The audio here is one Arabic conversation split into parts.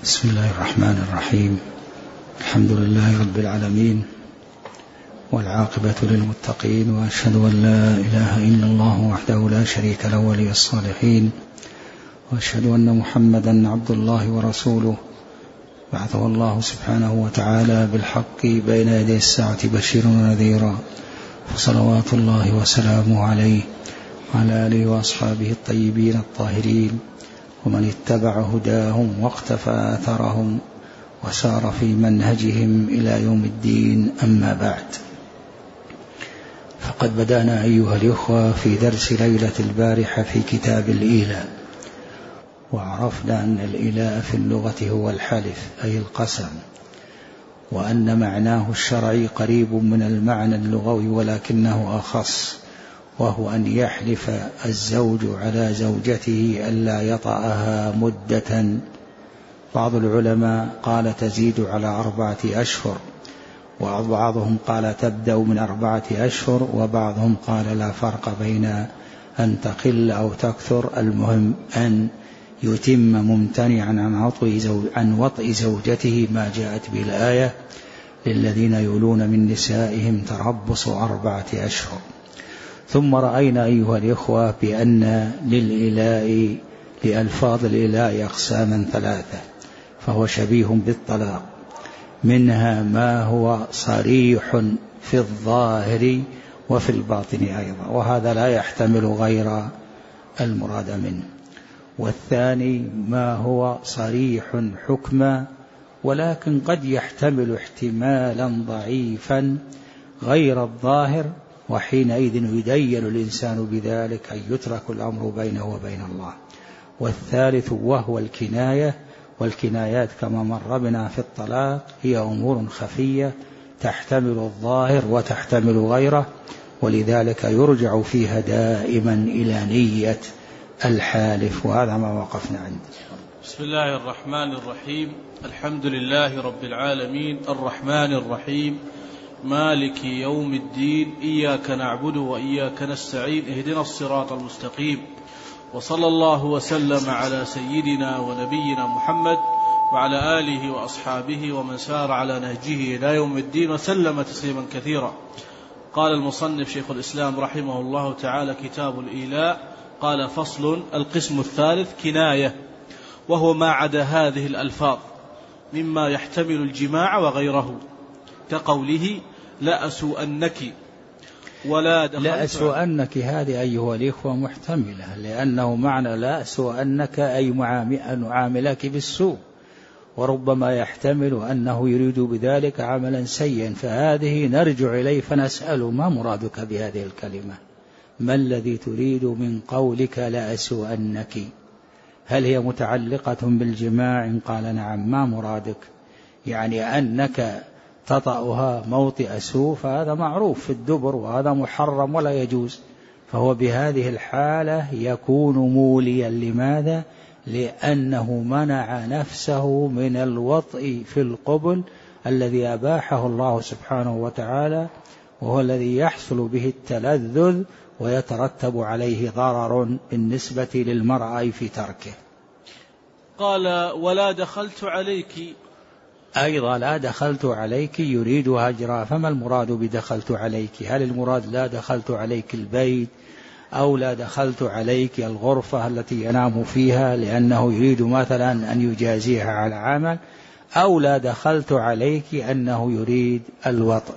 بسم الله الرحمن الرحيم. الحمد لله رب العالمين، والعاقبة للمتقين، وأشهد أن لا إله إلا الله وحده لا شريك له ولي الصالحين، وأشهد أن محمدا عبد الله ورسوله بعثه الله سبحانه وتعالى بالحق بين يدي الساعة بشيرا ونذيرا، فصلوات الله وسلامه عليه وعلى آله وأصحابه الطيبين الطاهرين، ومن اتبع هداهم واقتفى آثرهم وسار في منهجهم إلى يوم الدين. أما بعد، فقد بدأنا أيها الإخوة في درس ليلة البارحة في كتاب الإيلاء، وعرفنا أن الإيلاء في اللغة هو الحلف أي القسم، وأن معناه الشرعي قريب من المعنى اللغوي ولكنه أخص، وهو أن يحلف الزوج على زوجته ألا يطأها مدة. بعض العلماء قال تزيد على 4 أشهر، وبعضهم قال تبدأ من 4 أشهر، وبعضهم قال لا فرق بين أن تقل أو تكثر، المهم أن يتم ممتنعا عن وطئ زوجته ما جاءت بالآية: للذين يولون من نسائهم تربص 4 أشهر. ثم رأينا أيها الإخوة بأن للإيلاء لألفاظ الإيلاء أقساما 3، فهو شبيه بالطلاق، منها ما هو صريح في الظاهر وفي الباطن أيضا، وهذا لا يحتمل غير المراد منه. والثاني ما هو صريح حكما، ولكن قد يحتمل احتمالا ضعيفا غير الظاهر، وحينئذ يدين الإنسان بذلك أن يترك الأمر بينه وبين الله. والثالث وهو الكناية، والكنايات كما مر بنا في الطلاق هي أمور خفية تحتمل الظاهر وتحتمل غيره، ولذلك يرجع فيها دائما إلى نية الحالف. وهذا ما وقفنا عنده. بسم الله الرحمن الرحيم. الحمد لله رب العالمين، الرحمن الرحيم، مالك يوم الدين، إياك نعبد وإياك نستعين، اهدنا الصراط المستقيم، وصلى الله وسلم على سيدنا ونبينا محمد وعلى آله وأصحابه ومن سار على نهجه إلى يوم الدين وسلم تسليما كثيرا. قال المصنف شيخ الإسلام رحمه الله تعالى: كتاب الإيلاء. قال: فصل. القسم الثالث كناية، وهو ما عدا هذه الألفاظ مما يحتمل الجماع وغيره، كقوله: لا أسوءنك ولا دخلت. لا أسوءنك هذه أيها الإخوة محتملة، لأنه معنى لا أسوءنك أي معاملك بالسوء، وربما يحتمل أنه يريد بذلك عملا سيئا، فهذه نرجع إليه فنسأل: ما مرادك بهذه الكلمة؟ ما الذي تريد من قولك لا أسوءنك؟ هل هي متعلقة بالجماع؟ قال نعم. ما مرادك؟ يعني أنك تطأها موطئ سوء، فهذا معروف في الدبر، وهذا محرم ولا يجوز، فهو بهذه الحالة يكون موليا. لماذا؟ لأنه منع نفسه من الوطء في القبل الذي أباحه الله سبحانه وتعالى، وهو الذي يحصل به التلذذ ويترتب عليه ضرر بالنسبة للمرأة في تركه. قال: ولا دخلت عليك، أيضا لا دخلت عليك يريد هجرا. فما المراد بدخلت عليك؟ هل المراد لا دخلت عليك البيت، أو لا دخلت عليك الغرفة التي ينام فيها لأنه يريد مثلا أن يجازيها على عمل، أو لا دخلت عليك أنه يريد الوطء؟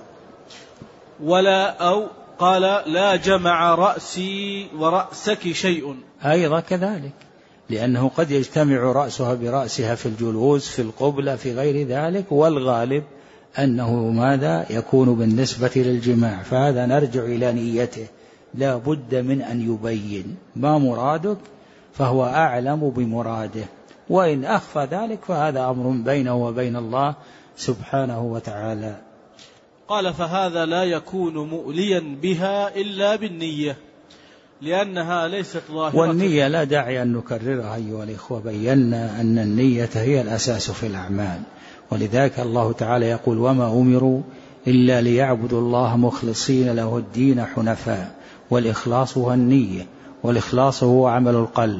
ولا أو قال: لا جمع رأسي ورأسك شيء، أيضا كذلك، لأنه قد يجتمع رأسها برأسها في الجلوس في القبلة في غير ذلك، والغالب أنه ماذا يكون بالنسبة للجماع، فهذا نرجع إلى نيته، لا بد من أن يبين ما مرادك، فهو أعلم بمراده، وإن أخفى ذلك فهذا أمر بينه وبين الله سبحانه وتعالى. قال: فهذا لا يكون مؤليا بها إلا بالنية، لأنها ليست ظاهرة. والنية لا داعي أن نكررها أيها الإخوة، بينا أن النية هي الأساس في الأعمال، ولذلك الله تعالى يقول: وما أمروا إلا ليعبدوا الله مخلصين له الدين حنفاء. والإخلاص هو النية، والإخلاص هو عمل القلب،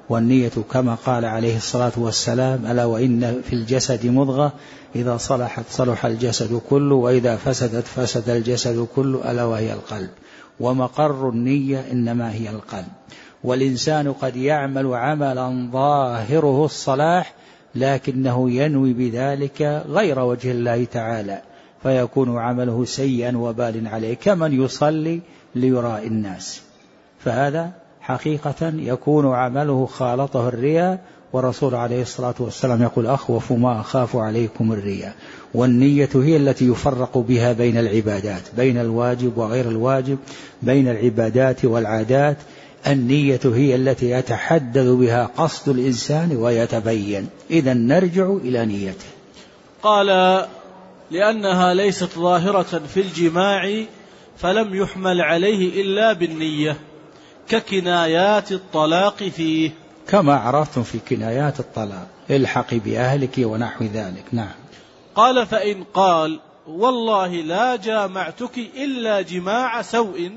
والنية كما قال عليه الصلاة والسلام: ألا وإن في الجسد مضغة إذا صلحت صلح الجسد كله وإذا فسدت فسد الجسد كله ألا وهي القلب. ومقر النية إنما هي القلب. والإنسان قد يعمل عملا ظاهره الصلاح لكنه ينوي بذلك غير وجه الله تعالى، فيكون عمله سيئا وبال عليه، كمن يصلي ليراء الناس، فهذا حقيقة يكون عمله خالطه الرياء. ورسول عليه الصلاة والسلام يقول: أخوف ما أخاف عليكم الرياء. والنية هي التي يفرق بها بين العبادات، بين الواجب وغير الواجب، بين العبادات والعادات. النية هي التي يتحدد بها قصد الإنسان ويتبين. إذن نرجع إلى نيته. قال: لأنها ليست ظاهرة في الجماع فلم يحمل عليه إلا بالنية، ككنايات الطلاق فيه، كما عرفتم في كنايات الطلاق: الحقي بأهلك ونحو ذلك. نعم. قال: فإن قال: والله لا جامعتك إلا جماع سوء.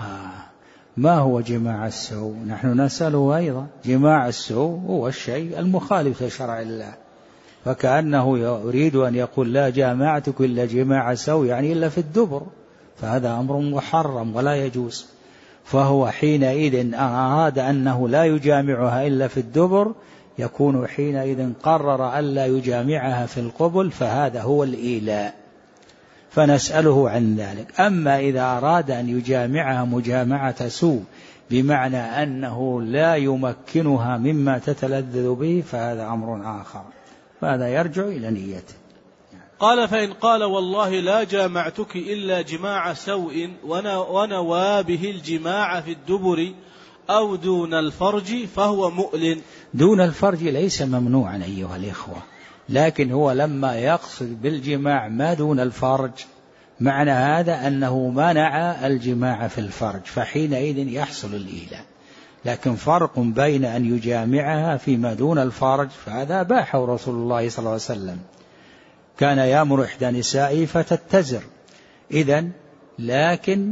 ما هو جماع السوء؟ نحن نسأله أيضا. جماع السوء هو الشيء المخالف لشرع الله، فكأنه يريد أن يقول: لا جامعتك إلا جماع سوء، يعني إلا في الدبر، فهذا أمر محرم ولا يجوز. فهو حينئذ أراد أنه لا يجامعها إلا في الدبر، يكون حينئذ قرر ألا يجامعها في القبل، فهذا هو الإيلاء، فنسأله عن ذلك. أما إذا أراد أن يجامعها مجامعة سوء بمعنى أنه لا يمكنها مما تتلذذ به، فهذا أمر آخر، فهذا يرجع إلى نيته. قال: فإن قال: والله لا جامعتك إلا جماع سوء ونوى به الجماع في الدبر أو دون الفرج فهو مؤلن. دون الفرج ليس ممنوعا أيها الإخوة، لكن هو لما يقصد بالجماع ما دون الفرج، معنى هذا أنه منع الجماع في الفرج، فحينئذ يحصل الإيلاء. لكن فرق بين أن يجامعها فيما دون الفرج، فهذا باحه رسول الله صلى الله عليه وسلم، كان يأمر إحدى نسائه فتتزر. إذن لكن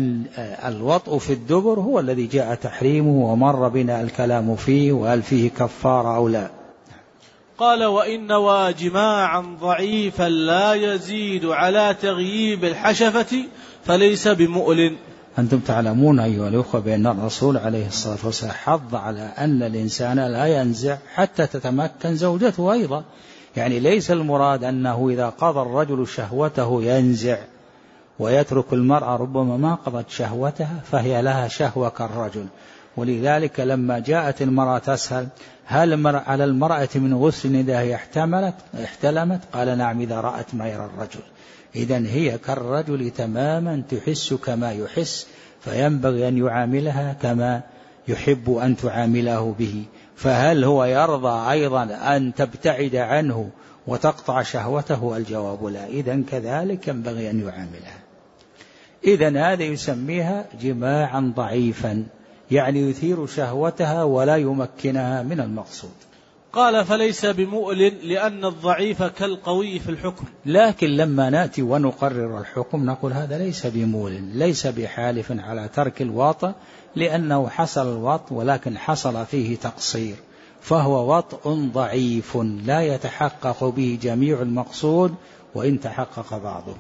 الوطء في الدبر هو الذي جاء تحريمه، ومر بنا الكلام فيه، وهل فيه كفارة أو لا. قال: وإن نوى جماعا ضعيفا لا يزيد على تغييب الحشفة فليس بمؤلن. أنتم تعلمون أيها الأخوة بأن الرسول عليه الصلاة والسلام حض على أن الإنسان لا ينزع حتى تتمكن زوجته أيضا. يعني ليس المراد أنه إذا قضى الرجل شهوته ينزع ويترك المرأة ربما ما قضت شهوتها فهي لها شهوة كالرجل. ولذلك لما جاءت المرأة تسأل: هل على المرأة من غسل إذا هي احتلمت؟ قال: نعم، إذا رأت مير الرجل. إذن هي كالرجل تماما، تحس كما يحس، فينبغي أن يعاملها كما يحب أن تعامله به. فهل هو يرضى أيضا أن تبتعد عنه وتقطع شهوته؟ الجواب لا. إذن كذلك ينبغي أن يعاملها. إذن هذا يسميها جماعا ضعيفا، يعني يثير شهوتها ولا يمكنها من المقصود. قال: فليس بمؤلن لأن الضعيف كالقوي في الحكم. لكن لما نأتي ونقرر الحكم نقول هذا ليس بمؤلن، ليس بحالف على ترك الوطء، لأنه حصل الوطء ولكن حصل فيه تقصير، فهو وطء ضعيف لا يتحقق به جميع المقصود وإن تحقق بعضه.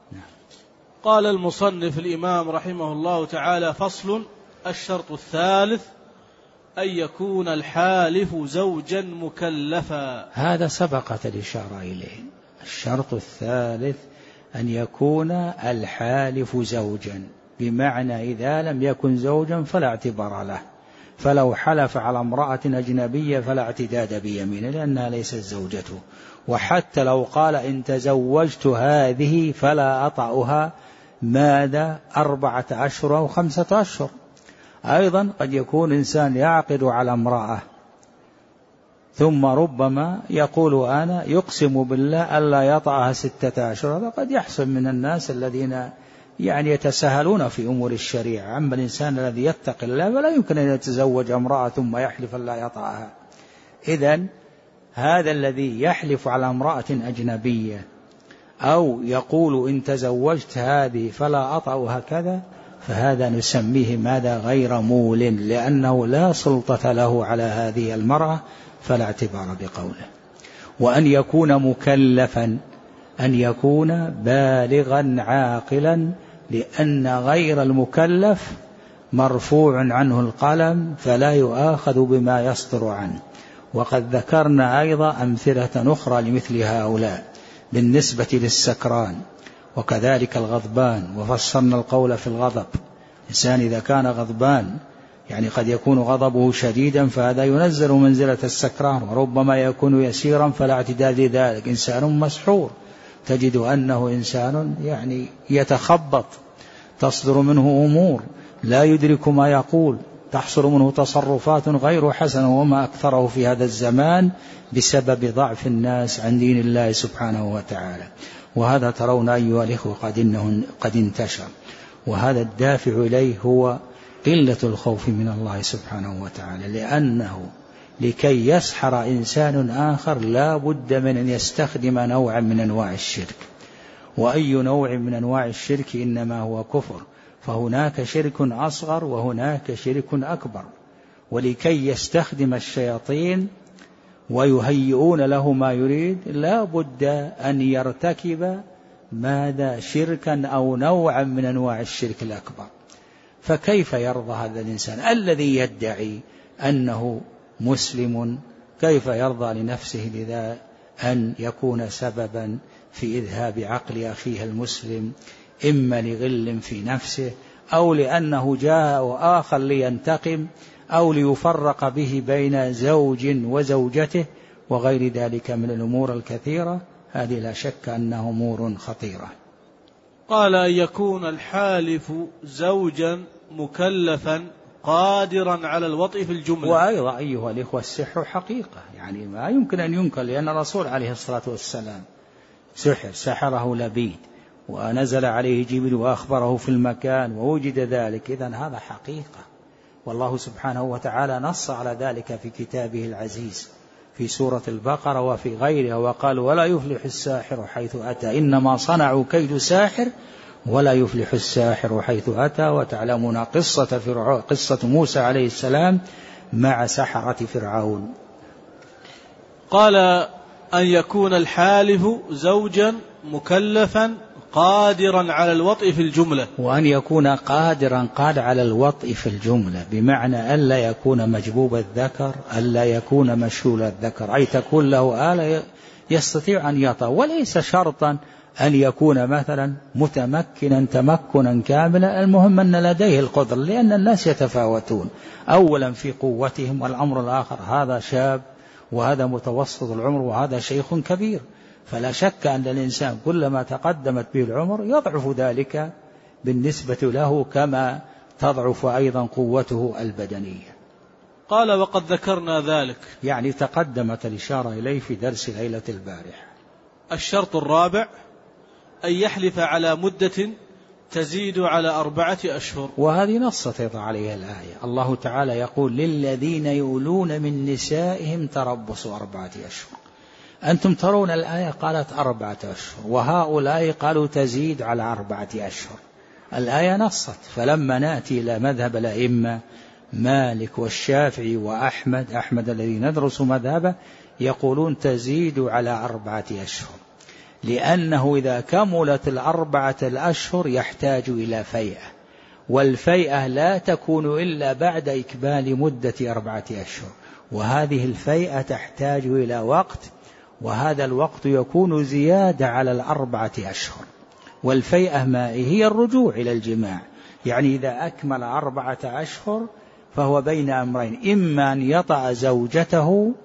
قال المصنف الإمام رحمه الله تعالى: فصل: الشرط الثالث أن يكون الحالف زوجا مكلفا. هذا سبقت الإشارة إليه. الشرط الثالث أن يكون الحالف زوجا، بمعنى إذا لم يكن زوجا فلا اعتبار له، فلو حلف على امرأة أجنبية فلا اعتداد بيمينه لأنها ليست زوجته. وحتى لو قال: إن تزوجت هذه فلا أطأها ماذا 4 أشهر أو 5 أشهر. أيضا قد يكون إنسان يعقد على امرأة ثم ربما يقول أنا يقسم بالله ألا يطأها 6 أشهر. هذا قد يحصل من الناس الذين يعني يتساهلون في أمور الشريعة. أما الإنسان الذي يتقي الله فلا يمكن أن يتزوج امرأة ثم يحلف ألا يطأها. إذن هذا الذي يحلف على امرأة أجنبية أو يقول إن تزوجت هذه فلا أطأ هكذا، فهذا نسميه ماذا؟ غير مول، لأنه لا سلطة له على هذه المرأة فلا اعتبار بقوله. وأن يكون مكلفا، أن يكون بالغا عاقلا، لأن غير المكلف مرفوع عنه القلم فلا يؤاخذ بما يصدر عنه. وقد ذكرنا أيضا أمثلة أخرى لمثل هؤلاء بالنسبة للسكران وكذلك الغضبان، وفصلنا القول في الغضب. الإنسان إذا كان غضبان يعني قد يكون غضبه شديدا فهذا ينزل منزلة السكران، وربما يكون يسيرا فلا اعتداد لذلك. إنسان مسحور تجد أنه إنسان يعني يتخبط، تصدر منه أمور لا يدرك ما يقول، تحصل منه تصرفات غير حسنة، وما أكثره في هذا الزمان بسبب ضعف الناس عن دين الله سبحانه وتعالى. وهذا ترون أيها الإخوة قد انتشر، وهذا الدافع إليه هو قلة الخوف من الله سبحانه وتعالى، لأنه لكي يسحر إنسان آخر لا بد من أن يستخدم نوعا من أنواع الشرك. وأي نوع من أنواع الشرك إنما هو كفر، فهناك شرك أصغر وهناك شرك أكبر. ولكي يستخدم الشياطين ويهيئون له ما يريد لا بد أن يرتكب ماذا؟ شركا أو نوعا من أنواع الشرك الأكبر. فكيف يرضى هذا الإنسان الذي يدعي أنه مسلم، كيف يرضى لنفسه لذا أن يكون سببا في إذهاب عقل أخيه المسلم، إما لغل في نفسه أو لأنه جاء آخر لينتقم أو ليفرق به بين زوج وزوجته وغير ذلك من الأمور الكثيرة. هذه لا شك أنها أمور خطيرة. قال أن يكون الحالف زوجا مكلفا قادرا على الوطء في الجملة. وأيضا أيها الإخوة السحر حقيقة، يعني ما يمكن أن ينكر، لأن الرسول عليه الصلاة والسلام سحره لبيد ونزل عليه جبريل وأخبره في المكان ووجد ذلك. إذن هذا حقيقة، والله سبحانه وتعالى نص على ذلك في كتابه العزيز في سورة البقرة وفي غيرها، وقال ولا يفلح الساحر حيث أتى، إنما صنعوا كيد ساحر ولا يفلح الساحر حيث أتى. وتعلمون قصة موسى عليه السلام مع سحرة فرعون. قال أن يكون الحالف زوجا مكلفا قادرا على الوطء في الجملة. وأن يكون قادرا قال على الوطء في الجملة، بمعنى ألا يكون مجبوب الذكر، ألا يكون مشلول الذكر، أي تكون له آلة يستطيع أن يطأ، وليس شرطا أن يكون مثلا متمكنا تمكنا كاملا، المهم أن لديه القدر، لأن الناس يتفاوتون أولا في قوتهم، والأمر الآخر هذا شاب وهذا متوسط العمر وهذا شيخ كبير، فلا شك أن الإنسان كلما تقدمت به العمر يضعف ذلك بالنسبة له كما تضعف أيضا قوته البدنية. قال وقد ذكرنا ذلك، يعني تقدمت الإشارة إليه في درس ليلة البارحة. الشرط الرابع أن يحلف على مدة تزيد على 4 أشهر. وهذه نصت عليها الآية، الله تعالى يقول للذين يؤلون من نسائهم تربص 4 أشهر. أنتم ترون الآية قالت 4 أشهر، وهؤلاء قالوا تزيد على 4 أشهر. الآية نصت. فلما نأتي إلى مذهب الأئمة مالك والشافعي أحمد الذي ندرس مذهبه، يقولون تزيد على 4 أشهر، لأنه إذا كملت 4 الأشهر يحتاج إلى فيئة، والفيئة لا تكون إلا بعد إكمال مدة 4 أشهر، وهذه الفيئة تحتاج إلى وقت، وهذا الوقت يكون زيادة على 4 أشهر. والفيئة ما هي؟ الرجوع إلى الجماع، يعني إذا أكمل 4 أشهر فهو بين أمرين، إما أن يطأ زوجته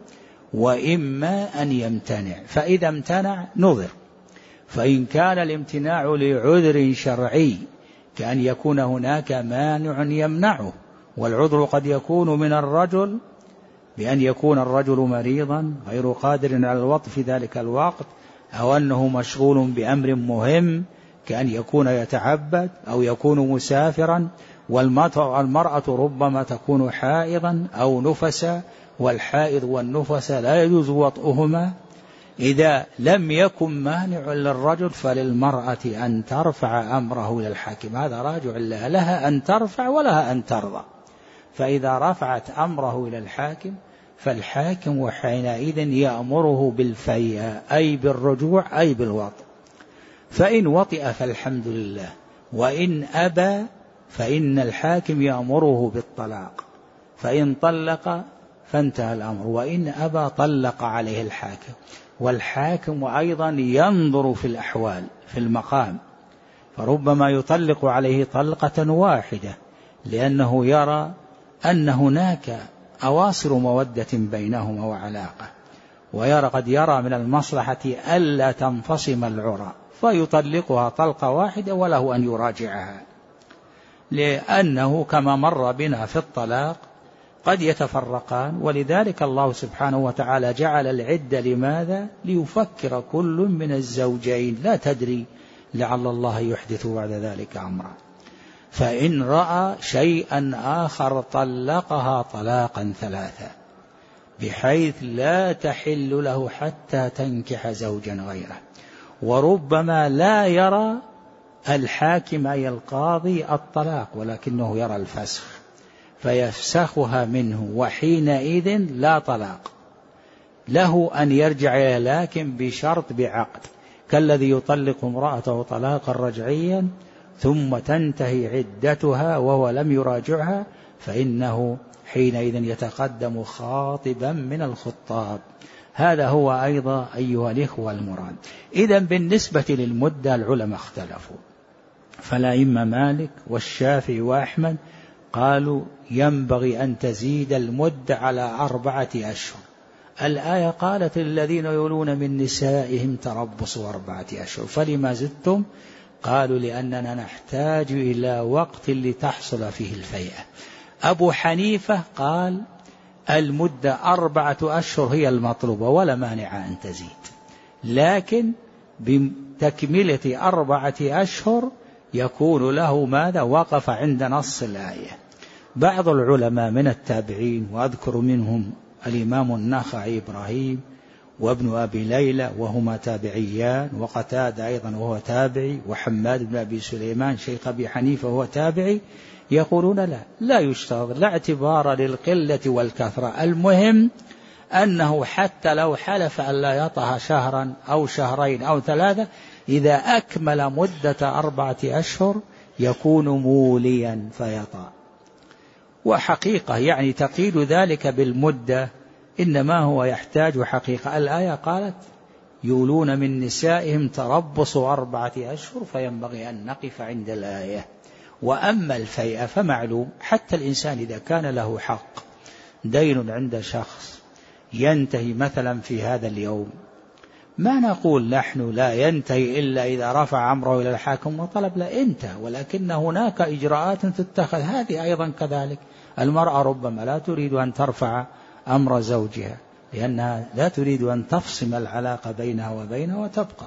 وإما أن يمتنع، فإذا امتنع نظر. فإن كان الامتناع لعذر شرعي كأن يكون هناك مانع يمنعه، والعذر قد يكون من الرجل بأن يكون الرجل مريضا غير قادر على الوطء في ذلك الوقت، أو أنه مشغول بأمر مهم كأن يكون يتعبد أو يكون مسافرا، والمرأة ربما تكون حائضا أو نفسا، والحائض والنفس لا يجوز وطئهما. إذا لم يكن مانع للرجل فللمرأة أن ترفع أمره إلى الحاكم، هذا راجع لها أن ترفع ولها أن ترضى. فإذا رفعت أمره إلى الحاكم فالحاكم حينئذ يأمره بالفيء أي بالرجوع أي بالوطء، فإن وطئ فالحمد لله، وإن أبى فإن الحاكم يأمره بالطلاق، فإن طلق فانتهى الأمر، وإن أبى طلق عليه الحاكم. والحاكم أيضا ينظر في الأحوال في المقام، فربما يطلق عليه طلقة واحدة لأنه يرى أن هناك أواصر مودة بينهما وعلاقة، قد يرى من المصلحة ألا تنفصم العرى فيطلقها طلقة واحدة وله أن يراجعها، لأنه كما مر بنا في الطلاق قد يتفرقان. ولذلك الله سبحانه وتعالى جعل العدة لماذا؟ ليفكر كل من الزوجين، لا تدري لعل الله يحدث بعد ذلك أمرا. فإن رأى شيئا آخر طلقها طلاقا ثلاثا بحيث لا تحل له حتى تنكح زوجا غيره. وربما لا يرى الحاكم أي القاضي الطلاق ولكنه يرى الفسخ فيفسخها منه، وحينئذ لا طلاق، له أن يرجع لكن بشرط بعقد، كالذي يطلق امرأته طلاقا رجعيا ثم تنتهي عدتها وهو لم يراجعها، فإنه حينئذ يتقدم خاطبا من الخطاب. هذا هو أيضا أيها الإخوة المراد. إذن بالنسبة للمدة العلماء اختلفوا، فالأئمة مالك والشافعي وأحمد قالوا ينبغي أن تزيد المدة على 4 أشهر. الآية قالت الذين يولون من نسائهم تربص 4 أشهر، فلما زدتم؟ قالوا لأننا نحتاج إلى وقت لتحصل فيه الفيئة. أبو حنيفة قال المدة 4 أشهر هي المطلوبة ولا مانع أن تزيد، لكن بتكملة 4 أشهر يكون له ماذا؟ وقف عند نص الآية. بعض العلماء من التابعين وأذكر منهم الإمام النخعي إبراهيم وابن أبي ليلى وهما تابعيان، وقتادة أيضا وهو تابعي، وحماد بن أبي سليمان شيخ أبي حنيفة وهو تابعي، يقولون لا يشترط، لا اعتبار للقلة والكثرة، المهم أنه حتى لو حلف أن لا يطأ شهرا أو شهرين أو 3 إذا أكمل مدة 4 أشهر يكون موليا فيطأ. وحقيقة يعني تقييد ذلك بالمدة إنما هو يحتاج حقيقة. الآية قالت يولون من نسائهم تربص 4 أشهر، فينبغي أن نقف عند الآية. وأما الفيئة فمعلوم، حتى الإنسان إذا كان له حق دين عند شخص ينتهي مثلا في هذا اليوم، ما نقول نحن لا ينتهي إلا إذا رفع أمره إلى الحاكم وطلب، لا انتهى، ولكن هناك إجراءات تتخذ. هذه أيضا كذلك، المرأة ربما لا تريد أن ترفع أمر زوجها لأنها لا تريد أن تفصم العلاقة بينها وبينه وتبقى.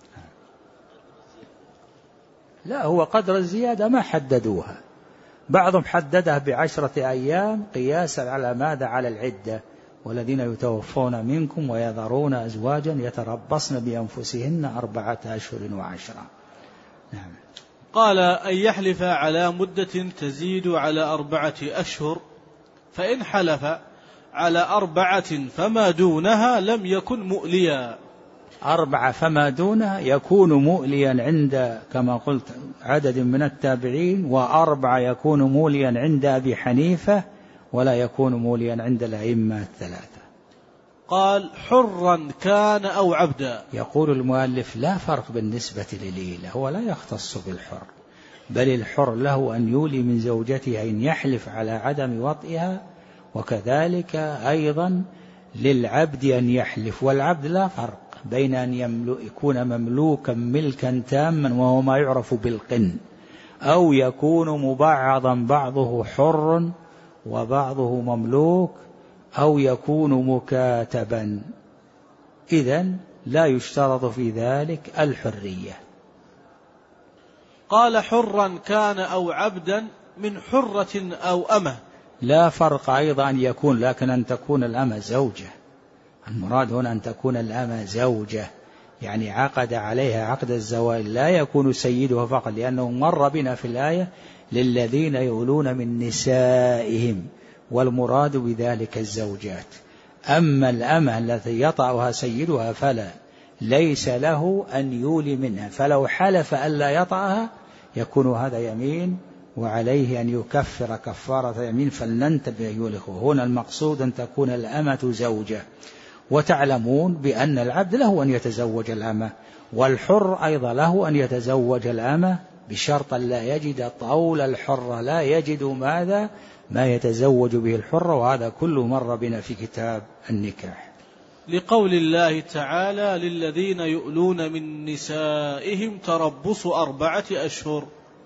لا، هو قدر الزيادة ما حددوها، بعضهم حددها ب10 أيام قياسا على ماذا؟ على العدة. والذين يتوفون منكم ويذرون أزواجا يتربصن بأنفسهن 4 أشهر و10. نعم. قال أن يحلف على مدة تزيد على 4 أشهر، فإن حلف على 4 فما دونها لم يكن مؤليا. 4 فما دونها يكون مؤليا عند كما قلت عدد من التابعين، و4 يكون موليا عند أبي حنيفة، ولا يكون موليا عند الأئمة 3. قال حرا كان أو عبدا. يقول المؤلف لا فرق بالنسبة للإيلة، هو لا يختص بالحر، بل الحر له أن يولي من زوجته أن يحلف على عدم وطئها، وكذلك أيضا للعبد أن يحلف. والعبد لا فرق بين أن يكون مملوكا ملكا تاما وهو ما يعرف بالقن، أو يكون مبعضا بعضه حر وبعضه مملوك، أو يكون مكاتبا. إذن لا يشترط في ذلك الحرية. قال حرا كان أو عبدا من حرة أو أمة. لا فرق أيضا أن يكون، لكن أن تكون الأمة زوجة، المراد هنا أن تكون الأمة زوجة، يعني عقد عليها عقد الزواج، لا يكون سيدها فقط، لأنه مر بنا في الآية للذين يؤلون من نسائهم، والمراد بذلك الزوجات. أما الأمة التي يطأها سيدها فلا، ليس له أن يولي منها، فلو حلف ألا يطأها يكون هذا يمين، وعليه أن يكفر كفارة يمين. فلننتبه أيها الأخوة، هنا المقصود أن تكون الأمة زوجة. وتعلمون بأن العبد له أن يتزوج الأمة، والحر أيضا له أن يتزوج الأمة، بشرط لا يجد طول الحرة، لا يجد ماذا ما يتزوج به الحرة، وهذا كله مر بنا في كتاب النكاح. لقول الله تعالى: للذين يؤلون من نسائهم تربص 4 أشهر،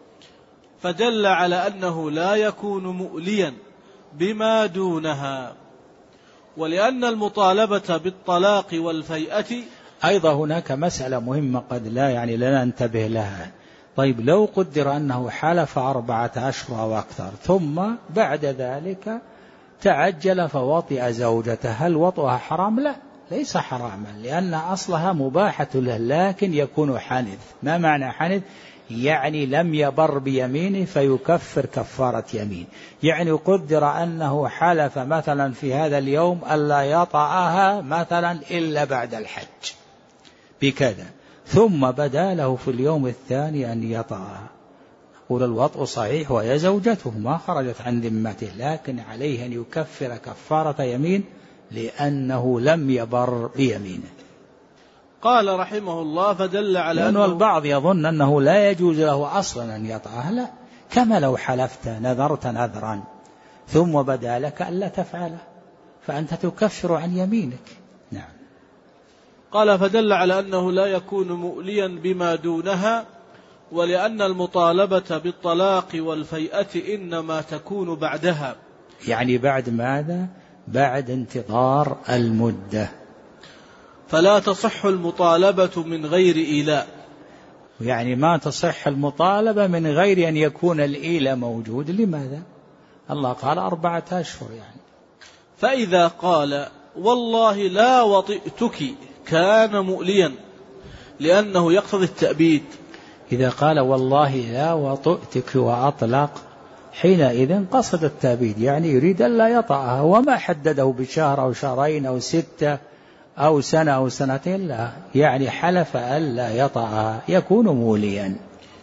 فدل على أنه لا يكون مؤليا بما دونها. ولأن المطالبة بالطلاق والفيئة أيضا هناك مسألة مهمة قد لا لا ننتبه لها. طيب لو قدر أنه حلف 4 أشهر أو أكثر، ثم بعد ذلك تعجل فوطئ زوجته، هل وطئها حرام؟ لا، ليس حراما، لأن أصلها مباحة له، لكن يكون حنث. ما معنى حنث؟ يعني لم يبر بيمينه فيكفر كفارة يمين. يعني قدر أنه حلف مثلا في هذا اليوم ألا يطأها مثلا إلا بعد الحج بكذا، ثم بدا له في اليوم الثاني أن يطأها، قول الوطء صحيح وهي زوجته ما خرجت عن ذمته، لكن عليه أن يكفر كفارة يمين لأنه لم يبر بيمينه. قال رحمه الله: فدل على لأنه البعض يظن أنه لا يجوز له أصلا أن يطأها، لا، كما لو حلفت نذرت نذرا ثم بدا لك ألا تفعله فأنت تكفر عن يمينك. نعم. قال: فدل على أنه لا يكون مؤليا بما دونها، ولأن المطالبة بالطلاق والفيئة إنما تكون بعدها. يعني بعد ماذا؟ بعد انتظار المدة. فلا تصح المطالبة من غير إيلاء، يعني ما تصح المطالبة من غير أن يكون الإيلاء موجود. لماذا؟ الله قال 4 أشهر يعني. فإذا قال: والله لا وطئتك، كان مؤليا، لأنه يقتضي التأبيد. إذا قال والله لا وطئتك وأطلق، حينئذ قصد التأبيد، يعني يريد أن لا يطأها، وما حدده بشهر أو شهرين أو 6 أو سنة أو سنتين، لا، يعني حلف ألا يطأها يكون موليا.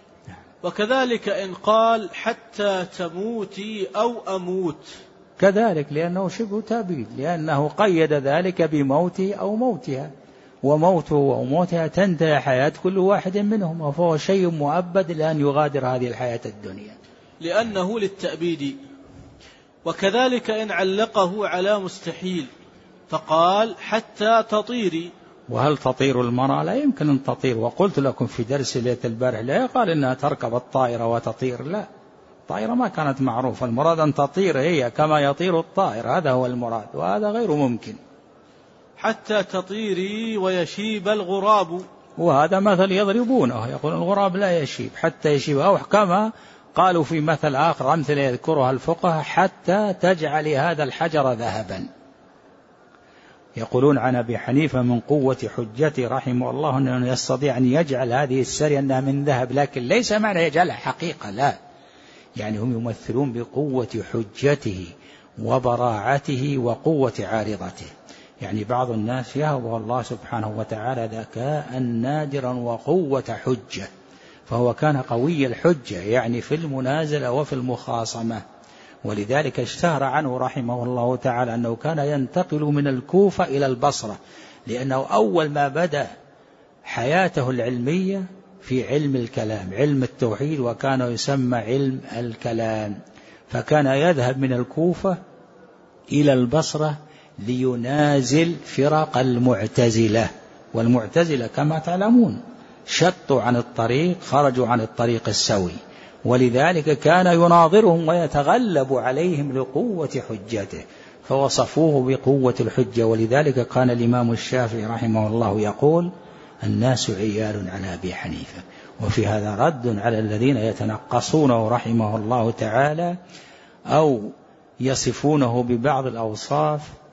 وكذلك إن قال: حتى تموتي أو أموت، كذلك، لأنه شبه تأبيد، لأنه قيد ذلك بموته أو موتها، وموته أو موتها تنتهي حياة كل واحد منهم، فهو شيء مؤبد لأن يغادر هذه الحياة الدنيا، لأنه للتأبيد. وكذلك إن علقه على مستحيل فقال: حتى تطيري. وهل تطير المرأة؟ لا يمكن أن تطير. وقلت لكم في درس ليلة البارح لا يقال إنها تركب الطائرة وتطير، لا، الطائرة ما كانت معروفة، المراد أن تطير هي كما يطير الطائر، هذا هو المراد، وهذا غير ممكن. حتى تطيري ويشيب الغراب، وهذا مثل يضربونه، يقول الغراب لا يشيب حتى يشيب، أو كما قالوا في مثل آخر أمثل يذكرها الفقهاء: حتى تجعل هذا الحجر ذهبا. يقولون عن أبي حنيفة من قوة حجته رحمه الله أنه يستطيع أن يجعل هذه السرية أنها من ذهب، لكن ليس معنى يجعلها حقيقة، لا، يعني هم يمثلون بقوة حجته وبراعته وقوة عارضته. يعني بعض الناس يهب الله سبحانه وتعالى ذكاء نادرا وقوة حجة، فهو كان قوي الحجة يعني في المنازلة وفي المخاصمة، ولذلك اشتهر عنه رحمه الله تعالى أنه كان ينتقل من الكوفة إلى البصرة، لأنه أول ما بدأ حياته العلمية في علم الكلام، علم التوحيد، وكان يسمى علم الكلام، فكان يذهب من الكوفة إلى البصرة لينازل فرق المعتزلة. والمعتزلة كما تعلمون شطوا عن الطريق، خرجوا عن الطريق السوي، ولذلك كان يناظرهم ويتغلب عليهم لقوة حجته، فوصفوه بقوة الحجة. ولذلك كان الإمام الشافعي رحمه الله يقول: الناس عيال على أبي حنيفة. وفي هذا رد على الذين يتنقصونه رحمه الله تعالى أو يصفونه ببعض الأوصاف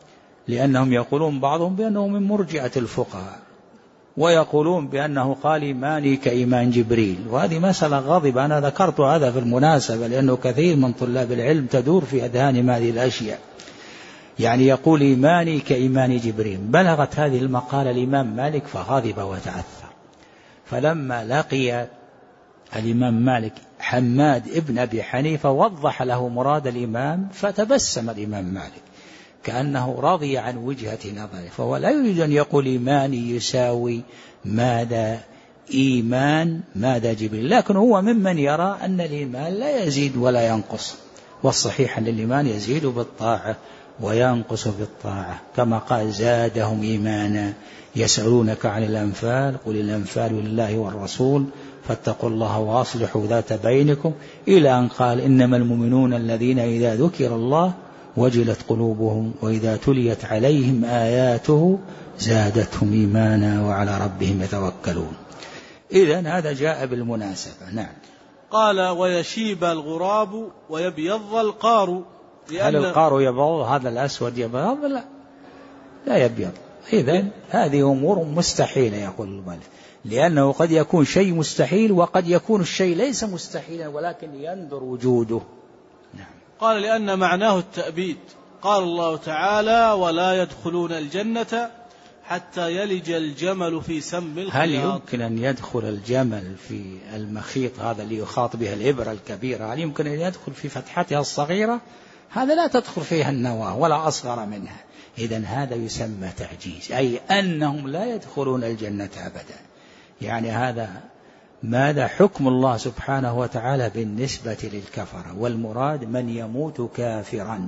لأنهم يقولون بعضهم بأنه من مرجئة الفقهاء، ويقولون بأنه قال إيماني كإيمان جبريل، وهذه مسألة غاضبة. أنا ذكرت هذا في المناسبة لأنه كثير من طلاب العلم تدور في أذهانهم هذه الأشياء، يعني يقول إيماني كإيمان جبريل. بلغت هذه المقالة الإمام مالك فغضب وتعثر، فلما لقي الإمام مالك حماد ابن أبي حنيفة وضح له مراد الإمام، فتبسم الإمام مالك كأنه رضي عن وجهة نظره، فهو لا يريد أن يقول إيماني يساوي ماذا إيمان ماذا جبريل، لكن هو ممن يرى أن الإيمان لا يزيد ولا ينقص، والصحيح أن الإيمان يزيد بالطاعة وينقص بالطاعة، كما قال زادهم إيمانا يسألونك عن الأنفال قل الأنفال لله والرسول فاتقوا الله وأصلحوا ذات بينكم، إلى أن قال إنما المؤمنون الذين إذا ذكر الله وجلت قلوبهم وإذا تليت عليهم آياته زادتهم إيمانا وعلى ربهم يتوكلون. إذن هذا جاء بالمناسبة. نعم. قال ويشيب الغراب ويبيض القار. هل القار يبيض؟ هذا الأسود يبيض؟ لا يبيض. إذن هذه أمور مستحيلة يقول المؤلف، لأنه قد يكون شيء مستحيل وقد يكون الشيء ليس مستحيلا ولكن يندر وجوده. نعم. قال لأن معناه التأبيد. قال الله تعالى ولا يدخلون الجنة حتى يلج الجمل في سم الخياط. هل يمكن أن يدخل الجمل في المخيط هذا اللي يخاط بها الإبرة الكبيرة، هل يمكن أن يدخل في فتحتها الصغيرة؟ هذا لا تدخل فيها النواة ولا أصغر منها. إذن هذا يسمى تعجيز، أي أنهم لا يدخلون الجنة أبدا. يعني هذا ماذا حكم الله سبحانه وتعالى بالنسبة للكفرة، والمراد من يموت كافرا،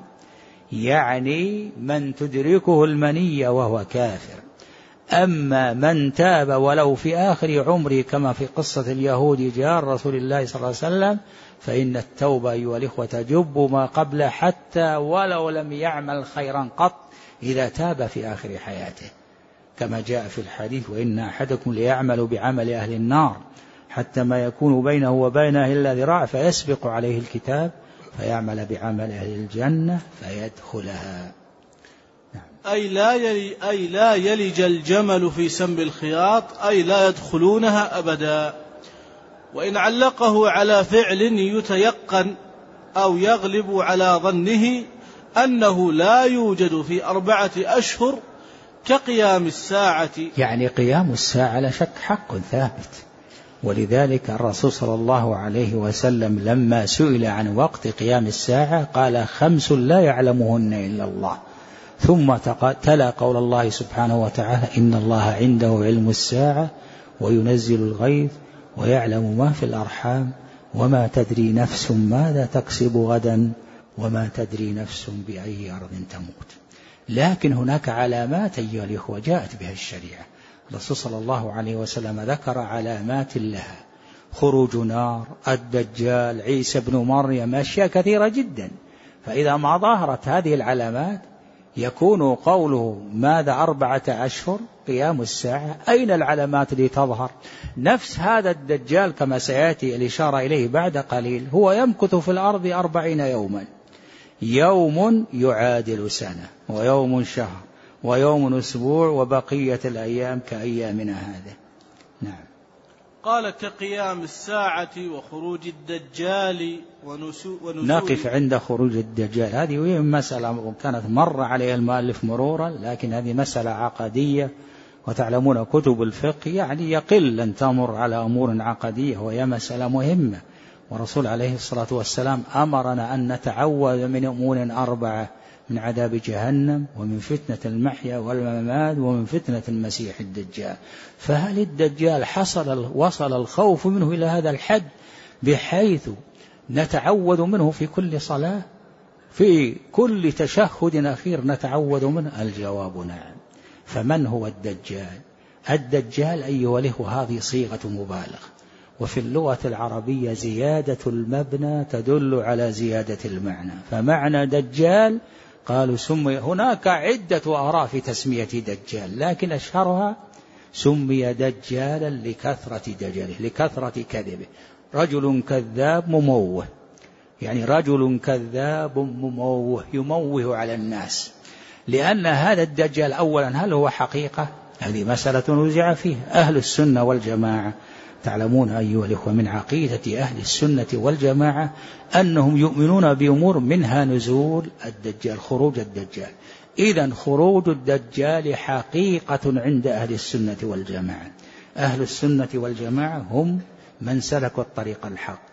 يعني من تدركه المنية وهو كافر. أما من تاب ولو في آخر عمره كما في قصة اليهود جار رسول الله صلى الله عليه وسلم، فإن التوبة أيها الإخوة تجب ما قبل حتى ولو لم يعمل خيرا قط إذا تاب في آخر حياته، كما جاء في الحديث وإن أحدكم ليعمل بعمل أهل النار حتى ما يكون بينه وبينها إلا ذراع فيسبق عليه الكتاب فيعمل بعمل أهل الجنة فيدخلها. نعم. أي لا يلج الجمل في سم الخياط، أي لا يدخلونها أبدا. وإن علقه على فعل يتيقن أو يغلب على ظنه أنه لا يوجد في 4 أشهر كقيام الساعة، يعني قيام الساعة لا شك حق ثابت، ولذلك الرسول صلى الله عليه وسلم لما سئل عن وقت قيام الساعة قال 5 لا يعلمهن إلا الله، ثم تلا قول الله سبحانه وتعالى إن الله عنده علم الساعة وينزل الغيث ويعلم ما في الأرحام وما تدري نفس ماذا تكسب غدا وما تدري نفس بأي أرض تموت. لكن هناك علامات أيها الإخوة جاءت بها الشريعة. الرسول صلى الله عليه وسلم ذكر علامات لها: خروج نار، الدجال، عيسى بن مريم، أشياء كثيرة جدا. فإذا ما ظهرت هذه العلامات يكون قوله ماذا 4 أشهر قيام الساعة، أين العلامات اللي تظهر؟ نفس هذا الدجال كما سيأتي الإشارة إليه بعد قليل هو يمكث في الأرض 40 يوما، يوم يعادل سنة، ويوم شهر، ويوم أسبوع، وبقية الأيام كأيامنا هذا. نعم. قال كقيام الساعة وخروج الدجال ونزول. نقف عند خروج الدجال، هذه مسألة كانت مر عليها المؤلف مرورا، لكن هذه مسألة عقدية، وتعلمون كتب الفقه يعني يقل أن تمر على أمور عقدية، وهي مسألة مهمة. ورسول عليه الصلاة والسلام أمرنا أن نتعوذ من أمور 4: من عذاب جهنم، ومن فتنة المحيا والممات، ومن فتنة المسيح الدجال. فهل الدجال وصل الخوف منه إلى هذا الحد بحيث نتعوذ منه في كل صلاة، في كل تشهد أخير نتعوذ منه؟ الجواب نعم. فمن هو الدجال؟ الدجال أيها الإخوة هذه صيغة مبالغة، وفي اللغة العربية زيادة المبنى تدل على زيادة المعنى. فمعنى دجال قالوا سمي، هناك عدة آراء في تسمية دجال، لكن أشهرها سمي دجالا لكثرة دجاله، لكثرة كذبه. رجل كذاب مموه، يعني رجل كذاب مموه يموه على الناس. لأن هذا الدجال أولا هل هو حقيقة؟ هذه مسألة نزع فيها. أهل السنة والجماعة تعلمون أيها الإخوة من عقيدة أهل السنة والجماعة أنهم يؤمنون بأمور منها نزول الدجال، خروج الدجال. إذن خروج الدجال حقيقة عند أهل السنة والجماعة. أهل السنة والجماعة هم من سلكوا الطريق الحق،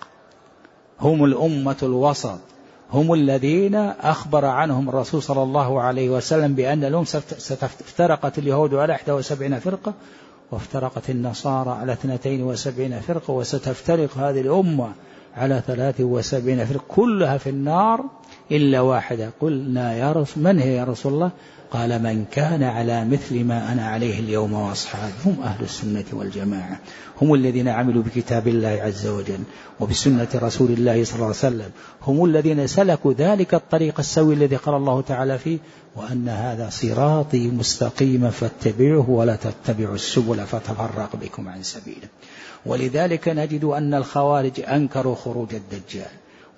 هم الأمة الوسط، هم الذين أخبر عنهم الرسول صلى الله عليه وسلم بأن لهم افترقت اليهود على 71 فرقة، وافترقت النصارى على 72 فرقة، وستفترق هذه الأمة على 73 فرقة كلها في النار إلا واحدة. قلنا يا رسول من هي يا رسول الله؟ قال من كان على مثل ما أنا عليه اليوم وأصحابي. هم أهل السنة والجماعة، هم الذين عملوا بكتاب الله عز وجل وبسنة رسول الله صلى الله عليه وسلم، هم الذين سلكوا ذلك الطريق السوي الذي قال الله تعالى فيه وأن هذا صراطي مستقيما فاتبعوه ولا تتبعوا السبل فتفرق بكم عن سبيله. ولذلك نجد أن الخوارج أنكروا خروج الدجال،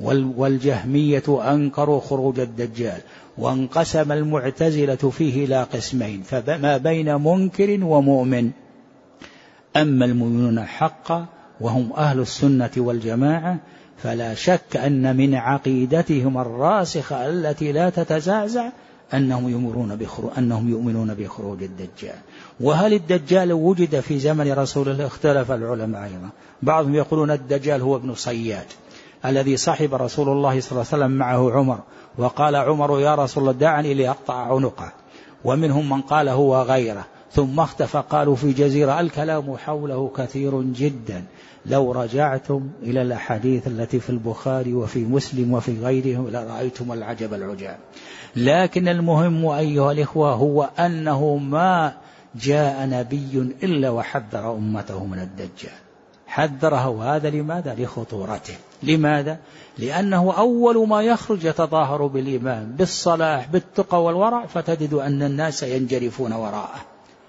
والجهمية أنكروا خروج الدجال، وانقسم المعتزلة فيه إلى قسمين، فما بين منكر ومؤمن. أما المؤمنون حقا وهم أهل السنة والجماعة فلا شك أن من عقيدتهم الراسخة التي لا تتزعزع أنهم يؤمنون بخروج الدجال. وهل الدجال وجد في زمن رسول الله؟ اختلف العلماء أيضا. بعضهم يقولون الدجال هو ابن صياد الذي صحب رسول الله صلى الله عليه وسلم معه عمر، وقال عمر يا رسول الله دعني لأقطع عنقه. ومنهم من قال هو غيره ثم اختفى، قالوا في جزيرة. الكلام حوله كثير جدا، لو رجعتم إلى الأحاديث التي في البخاري وفي مسلم وفي غيرهم لرأيتم العجب العجاب. لكن المهم أيها الإخوة هو أنه ما جاء نبي إلا وحذر أمته من الدجال، حذره. وهذا لماذا؟ لخطورته. لماذا؟ لأنه أول ما يخرج يتظاهر بالإيمان بالصلاح بالتقى والورع، فتجد أن الناس ينجرفون وراءه.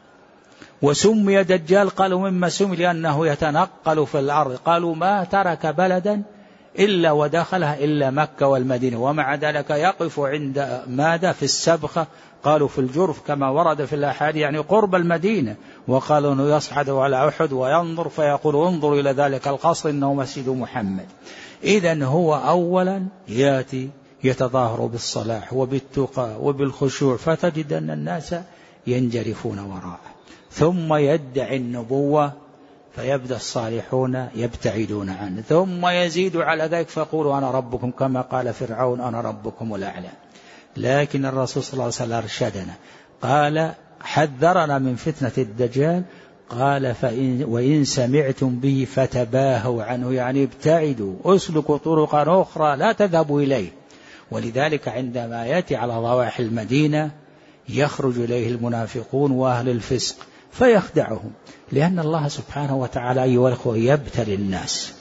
وسمي دجال قالوا مما سمي لأنه يتنقل في الأرض، قالوا ما ترك بلدا إلا ودخلها إلا مكة والمدينة، ومع ذلك يقف عند ماذا؟ في السبخة، قالوا في الجرف كما ورد في الأحاديث يعني قرب المدينة، وقالوا أنه يصعد على أحد وينظر فيقول انظروا إلى ذلك القصر إنه مسجد محمد. إذن هو أولا يأتي يتظاهر بالصلاح وبالتقى وبالخشوع، فتجد أن الناس ينجرفون وراءه، ثم يدعي النبوة فيبدأ الصالحون يبتعدون عنه، ثم يزيد على ذلك فيقول أنا ربكم كما قال فرعون أنا ربكم الأعلى. لكن الرسول صلى الله عليه وسلم أرشدنا، قال حذرنا من فتنة الدجال، قال وإن سمعتم به فتباهوا عنه، يعني ابتعدوا، اسلكوا طرقا أخرى لا تذهبوا إليه. ولذلك عندما يأتي على ضواحي المدينة يخرج إليه المنافقون وأهل الفسق فيخدعهم، لأن الله سبحانه وتعالى أيها الأخوة يبتلي الناس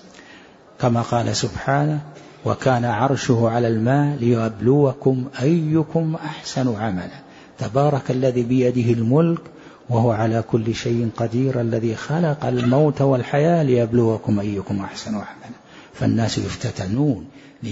كما قال سبحانه وكان عرشه على الماء ليبلوكم أيكم أحسن عملا. تبارك الذي بيده الملك وهو على كل شيء قدير الذي خلق الموت والحياة ليبلوكم أيكم أحسن عملا. فالناس يفتتنون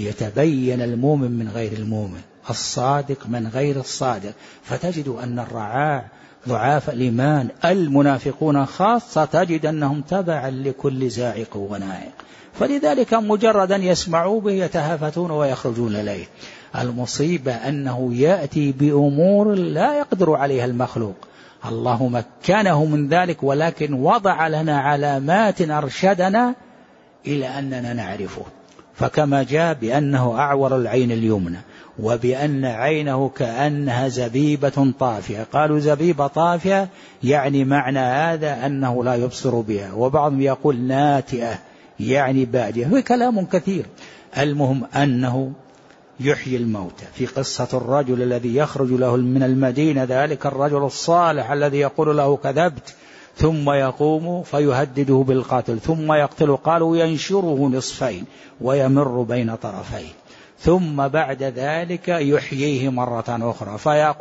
ليتبين المؤمن من غير المؤمن، الصادق من غير الصادق، فتجد أن الرعاع ضعاف الإيمان المنافقون خاصة تجد أنهم تبعا لكل زاعق ونائق، فلذلك مجرد أن يسمعوا به يتهافتون ويخرجون إليه. المصيبة أنه يأتي بأمور لا يقدر عليها المخلوق، الله مكنه من ذلك، ولكن وضع لنا علامات أرشدنا إلى أننا نعرفه. فكما جاء بأنه أعور العين اليمنى، وبأن عينه كأنها زبيبة طافية، قالوا زبيبة طافية يعني معنى هذا أنه لا يبصر بها، وبعضهم يقول ناتئة يعني بادية، هو كلام كثير. المهم أنه يحيي الموتى. في قصة الرجل الذي يخرج له من المدينة، ذلك الرجل الصالح الذي يقول له كذبت، ثم يقوم فيهدده بالقتل ثم يقتله، قالوا ينشره نصفين ويمر بين طرفين، ثم بعد ذلك يحييه مرة أخرى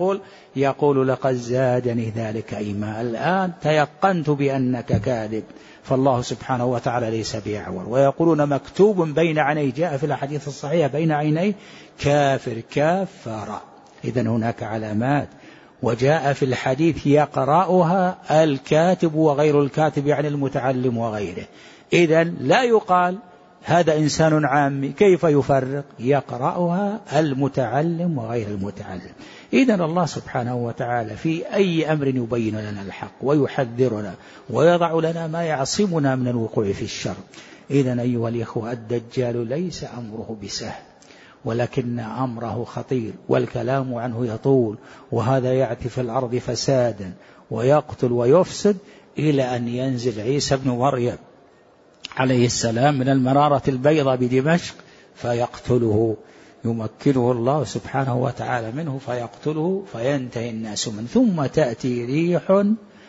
فيقول لقد زادني ذلك إيمانا، الآن تيقنت بأنك كاذب. فالله سبحانه وتعالى ليس بأعور. ويقولون مكتوب بين عينيه، جاء في الحديث الصحيح بين عينيه كافر كافر. إذن هناك علامات وجاء في الحديث يقرأها الكاتب وغير الكاتب، يعني المتعلم وغيره. إذن لا يقال هذا إنسان عامي، كيف يفرق؟ يقرأها المتعلم وغير المتعلم. إذن الله سبحانه وتعالى في أي أمر يبين لنا الحق ويحذرنا ويضع لنا ما يعصمنا من الوقوع في الشر. إذن أيها الإخوة، الدجال ليس أمره بسهل، ولكن أمره خطير، والكلام عنه يطول، وهذا يأتي في الأرض فسادا ويقتل ويفسد، إلى أن ينزل عيسى بن مريم عليه السلام من المنارة البيضاء بدمشق فيقتله، يمكنه الله سبحانه وتعالى منه فيقتله، فينتهي الناس منه. ثم تأتي ريح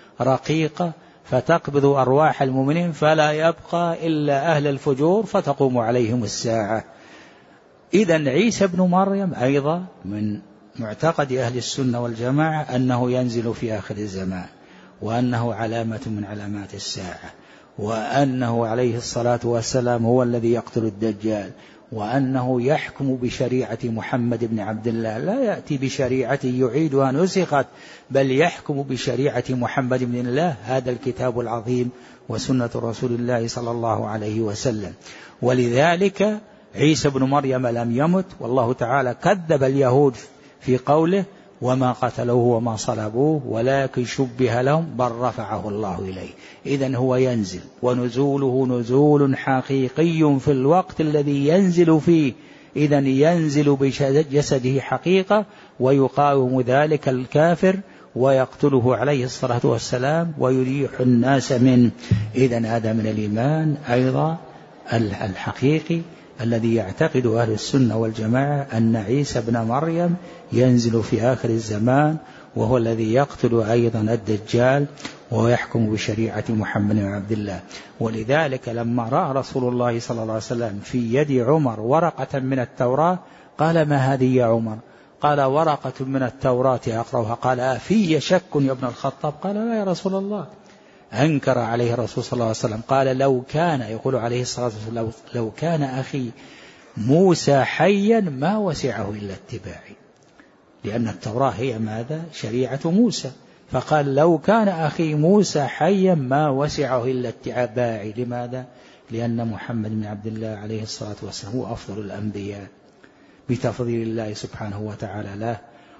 رقيقة فتقبض أرواح المؤمنين فلا يبقى إلا أهل الفجور فتقوم عليهم الساعة. إذن عيسى بن مريم أيضا من معتقد أهل السنة والجماعة أنه ينزل في آخر الزمان، وأنه علامة من علامات الساعة، وأنه عليه الصلاة والسلام هو الذي يقتل الدجال، وأنه يحكم بشريعة محمد بن عبد الله، لا يأتي بشريعة يعيدها نسخت، بل يحكم بشريعة محمد بن الله، هذا الكتاب العظيم وسنة رسول الله صلى الله عليه وسلم. ولذلك عيسى بن مريم لم يمت، والله تعالى كذب اليهود في قوله وما قتلوه وما صلبوه ولكن شبه لهم بل رفعه الله إليه. إذن هو ينزل، ونزوله نزول حقيقي في الوقت الذي ينزل فيه. إذن ينزل بجسده حقيقة، ويقاوم ذلك الكافر ويقتله عليه الصلاة والسلام ويريح الناس منه. إذن هذا من الإيمان أيضا الحقيقي الذي يعتقد أهل السنة والجماعة أن عيسى بن مريم ينزل في آخر الزمان، وهو الذي يقتل أيضا الدجال ويحكم بشريعة محمد بن عبد الله. ولذلك لما رأى رسول الله صلى الله عليه وسلم في يد عمر ورقة من التوراة قال ما هذه يا عمر؟ قال ورقة من التوراة أقرأها. قال أفي شك يا ابن الخطاب؟ قال لا يا رسول الله. أنكر عليه الرسول صلى الله عليه وسلم، قال لو كان، يقول عليه الصلاة والسلام، لو كان أخي موسى حيا ما وسعه إلا اتباعي، لأن التوراة هي ماذا؟ شريعة موسى. فقال لو كان أخي موسى حيا ما وسعه إلا اتباعي. لماذا؟ لأن محمد بن عبد الله عليه الصلاة والسلام هو أفضل الأنبياء بتفضيل الله سبحانه وتعالى له،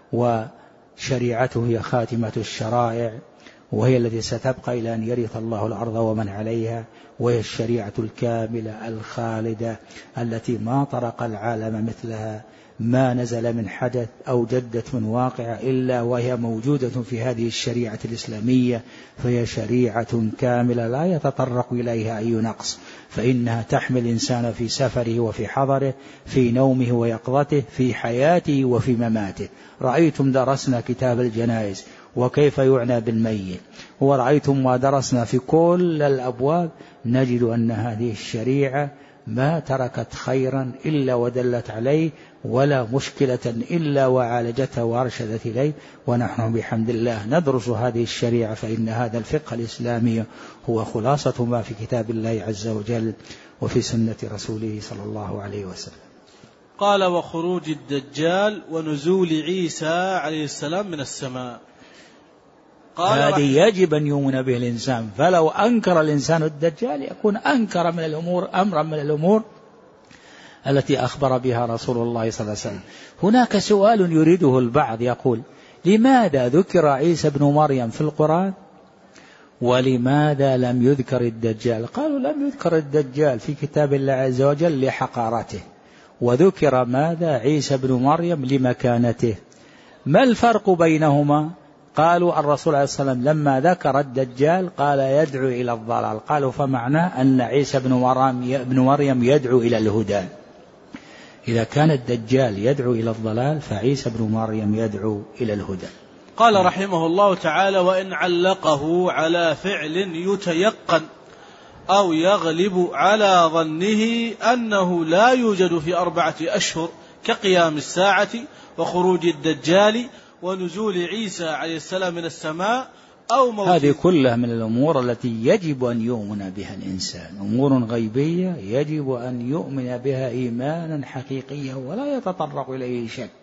وشريعته هي خاتمة الشرائع، وهي التي ستبقى إلى أن يرث الله الأرض ومن عليها، وهي الشريعة الكاملة الخالدة التي ما طرق العالم مثلها، ما نزل من حدث أو جدت من واقع إلا وهي موجودة في هذه الشريعة الإسلامية، فهي شريعة كاملة لا يتطرق إليها أي نقص، فإنها تحمل الإنسان في سفره وفي حضره، في نومه ويقظته، في حياته وفي مماته. رأيتم درسنا كتاب الجنائز وكيف يعنى بالميت، ورأيتم ما درسنا في كل الأبواب، نجد أن هذه الشريعة ما تركت خيرا إلا ودلت عليه، ولا مشكلة إلا وعالجتها وأرشدت إليه. ونحن بحمد الله ندرس هذه الشريعة، فإن هذا الفقه الإسلامي هو خلاصة ما في كتاب الله عز وجل وفي سنة رسوله صلى الله عليه وسلم. قال وخروج الدجال ونزول عيسى عليه السلام من السماء. هذه يجب أن يؤمن به الإنسان، فلو أنكر الإنسان الدجال يكون أنكر من الأمور أمرا من الأمور التي أخبر بها رسول الله صلى الله عليه وسلم. هناك سؤال يريده البعض، يقول لماذا ذكر عيسى بن مريم في القرآن ولماذا لم يذكر الدجال؟ قالوا لم يذكر الدجال في كتاب الله عز وجل لحقارته، وذكر ماذا؟ عيسى بن مريم لمكانته. ما الفرق بينهما؟ قالوا الرسول عليه الصلاة والسلام لما ذكر الدجال قال يدعو إلى الضلال، قالوا فمعناه أن عيسى بن مريم يدعو إلى الهدى. إذا كان الدجال يدعو إلى الضلال فعيسى بن مريم يدعو إلى الهدى. قال رحمه الله تعالى وإن علقه على فعل يتيقن أو يغلب على ظنه أنه لا يوجد في 4 أشهر كقيام الساعة وخروج الدجال ونزول عيسى عليه السلام من السماء أو موت. هذه كلها من الأمور التي يجب أن يؤمن بها الإنسان، أمور غيبية يجب أن يؤمن بها إيمانا حقيقيا ولا يتطرق إليه شك،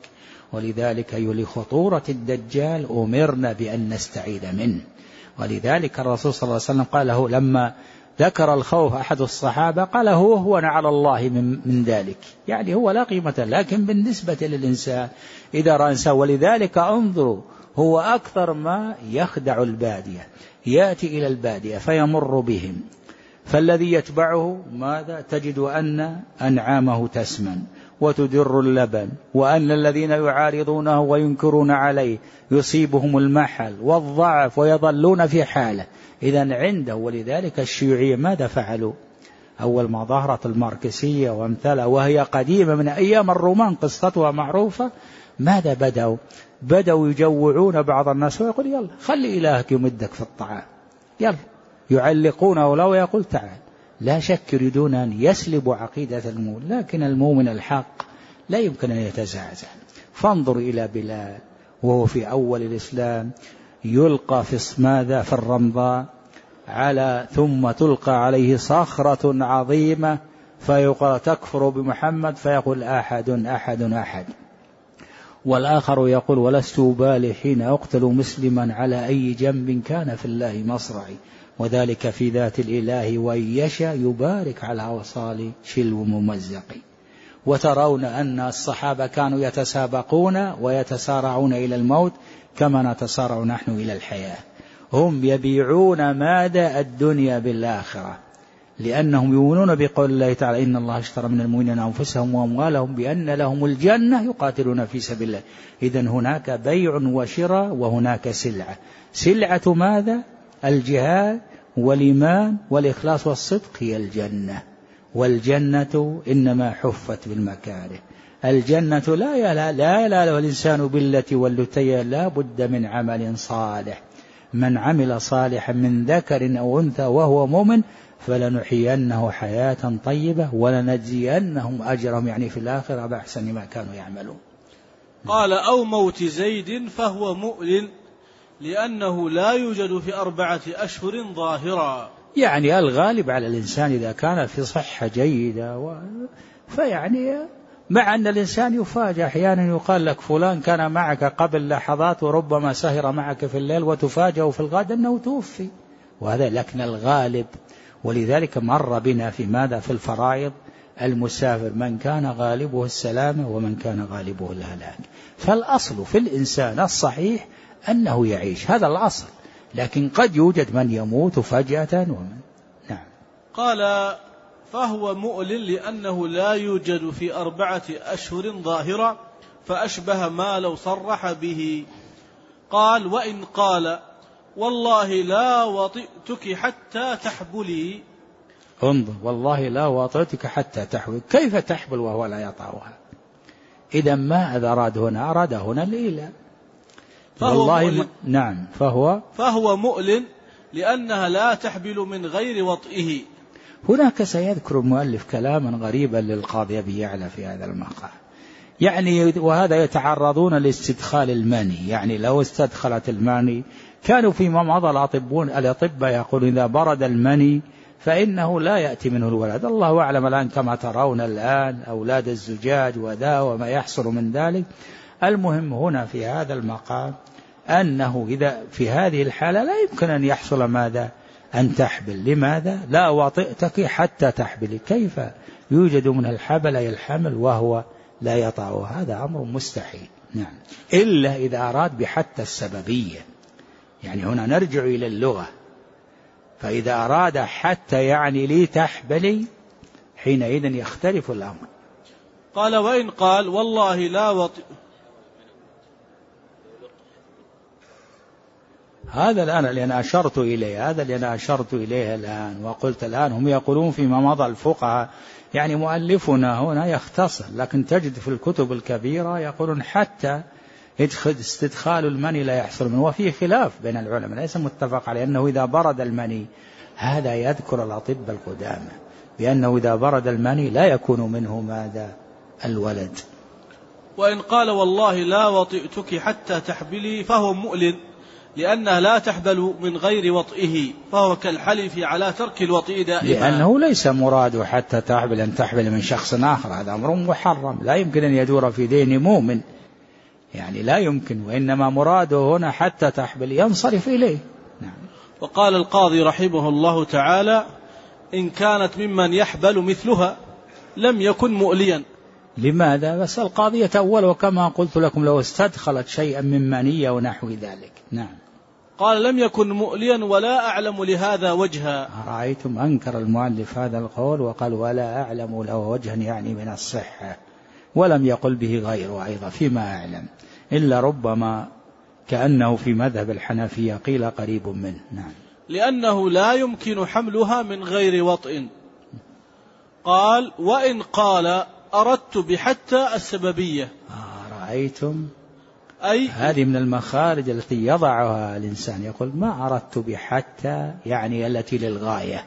ولذلك لخطورة الدجال أمرنا بأن نستعيذ منه. ولذلك الرسول صلى الله عليه وسلم قال له لما ذكر الخوف أحد الصحابة قال هو على الله من ذلك، يعني هو لا قيمة، لكن بالنسبة للإنسان إذا رأى إنسان. ولذلك انظروا هو أكثر ما يخدع البادية، يأتي إلى البادية فيمر بهم، فالذي يتبعه ماذا؟ تجد أن أنعامه تسمن وتدر اللبن، وأن الذين يعارضونه وينكرون عليه يصيبهم المحل والضعف ويظلون في حاله. إذن عنده. ولذلك الشيوعية ماذا فعلوا؟ أول ما ظهرت الماركسية وامثالها وهي قديمة من أيام الرومان قصتها معروفة، ماذا بدأوا يجوعون بعض الناس ويقول يلا خلي إلهك يمدك في الطعام، يلا يعلقونه له ويقول تعال. لا شك يريدون أن يسلبوا عقيدة المؤمن، لكن المؤمن الحق لا يمكن أن يتزعزع. فانظر إلى بلال وهو في أول الإسلام يلقى في الرمضاء ثم تلقى عليه صخرة عظيمة فيقول تكفر بمحمد، فيقول أحد أحد أحد، والآخر يقول ولست أبالي حين أقتل مسلما على أي جنب كان في الله مصرعي، وذلك في ذات الإله وإن يشاء يبارك على أوصال شلو ممزق. وترون أن الصحابة كانوا يتسابقون ويتسارعون إلى الموت كما نتسارع نحن إلى الحياة. هم يبيعون ماذا؟ الدنيا بالآخرة، لأنهم يؤمنون بقول الله تعالى إن الله اشترى من المؤمنين أنفسهم وأموالهم بأن لهم الجنة يقاتلون في سبيل الله. إذن هناك بيع وشراء وهناك سلعة ماذا؟ الجهاد والإيمان والإخلاص والصدق هي الجنة. والجنة إنما حفت بالمكاره. الجنة لا ينال الإنسان بالتي واللتي، لا بد من عمل صالح. من عمل صالحا من ذكر أو أنثى وهو مؤمن فلنحيينه حياة طيبة ولنجزينهم أجرهم، يعني في الآخرة بأحسن ما كانوا يعملون. قال أو موت زيد فهو مؤلم لأنه لا يوجد في 4 أشهر ظاهرا. يعني الغالب على الإنسان إذا كان في صحة جيدة فيعني مع أن الإنسان يفاجأ أحيانا، يقال لك فلان كان معك قبل لحظات وربما سهر معك في الليل وتفاجأ في الغد أنه توفي، وهذا لكن الغالب. ولذلك مر بنا في الفرائض المسافر من كان غالبه السلامة ومن كان غالبه الهلاك. فالأصل في الإنسان الصحيح أنه يعيش، هذا الأصل، لكن قد يوجد من يموت فجأة نعم. قال فهو مؤلم لأنه لا يوجد في 4 أشهر ظاهرة فأشبه ما لو صرح به. قال وإن قال والله لا وطئتك حتى تحبلي. انظر والله لا وطئتك حتى تحبل، كيف تحبل وهو لا يطعها؟ إذا ما أراد هنا الإله. نعم فهو مؤلم لأنها لا تحبل من غير وطئه. هناك سيذكر المؤلف كلاما غريبا للقاضي أبي يعلى في هذا المقام، يعني وهذا يتعرضون لاستدخال المني، يعني لو استدخلت المني كانوا فيما مضى الأطباء يقولون إذا برد المني فإنه لا يأتي منه الولد. الله أعلم الآن كما ترون الآن أولاد الزجاج وما يحصل من ذلك. المهم هنا في هذا المقام أنه إذا في هذه الحالة لا يمكن أن يحصل ماذا؟ أن تحبل. لماذا؟ لا وطئتك حتى تحبل، كيف يوجد من الحبل الحمل وهو لا يطأ؟ هذا أمر مستحيل. نعم، إلا إذا أراد بحتى السببية، يعني هنا نرجع إلى اللغة، فإذا أراد حتى يعني لي تحبلي حينئذ يختلف الأمر. قال وإن قال والله لا وطئ. هذا الآن اللي أنا أشرت إليه، الآن وقلت الآن هم يقولون فيما مضى الفقهاء، يعني مؤلفنا هنا يختصر، لكن تجد في الكتب الكبيرة يقولون حتى استدخال المني لا يحصل منه. وفيه خلاف بين العلماء ليس متفق عليه أنه إذا برد المني، هذا يذكر الأطباء القدامى بأنه إذا برد المني لا يكون منه ماذا؟ الولد. وإن قال والله لا وطئتك حتى تحبلي فهو مؤلم لأنها لا تحبل من غير وطئه، فهو كالحلف على ترك الوطئ دائما، لأنه ليس مراده حتى تحبل أن تحبل من شخص آخر، هذا أمر محرم لا يمكن أن يدور في دين مؤمن. يعني لا يمكن، وإنما مراده هنا حتى تحبل ينصرف إليه. نعم. وقال القاضي رحمه الله تعالى: إن كانت ممن يحبل مثلها لم يكن مؤليا. لماذا؟ بس القاضي يتأول، وكما قلت لكم لو استدخلت شيئا من منية ونحو ذلك. نعم. قال: لم يكن مؤليا ولا أعلم لهذا وجها. رأيتم أنكر المؤلف هذا القول وقال ولا أعلم له وجها، يعني من الصحة، ولم يقل به غيره أيضا فيما أعلم، إلا ربما كأنه في مذهب الحنفية قيل قريب منه. نعم. لأنه لا يمكن حملها من غير وطئ. قال: وإن قال أردت بحتى السببية. رأيتم، أي هذه من المخارج التي يضعها الإنسان، يقول ما أردت بحتى يعني التي للغاية،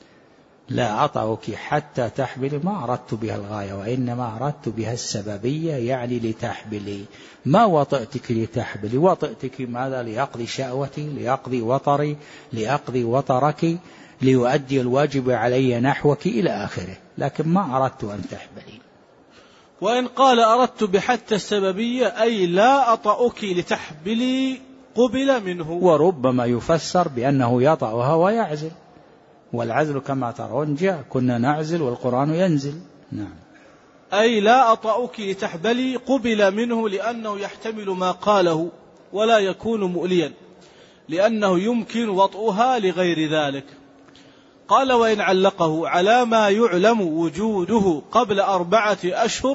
لا أطأك حتى تحبلي، ما أردت بها الغاية، وإنما أردت بها السببية يعني لتحبلي، ما وطئتك لتحبلي، وطئتك ماذا؟ ليقضي شأوتي، ليقضي وطري، ليقضي وطرك، ليؤدي الواجب علي نحوك إلى آخره، لكن ما أردت أن تحبلي. وإن قال أردت بحتى السببية أي لا أطأك لتحبلي قبل منه. وربما يفسر بأنه يطأها ويعزل، والعزل كما ترون جاء كنا نعزل والقرآن ينزل. نعم. أي لا أطأك لتحبلي قبل منه، لأنه يحتمل ما قاله ولا يكون مؤليا، لأنه يمكن وطئها لغير ذلك. قال: وإن علقه على ما يعلم وجوده قبل 4 أشهر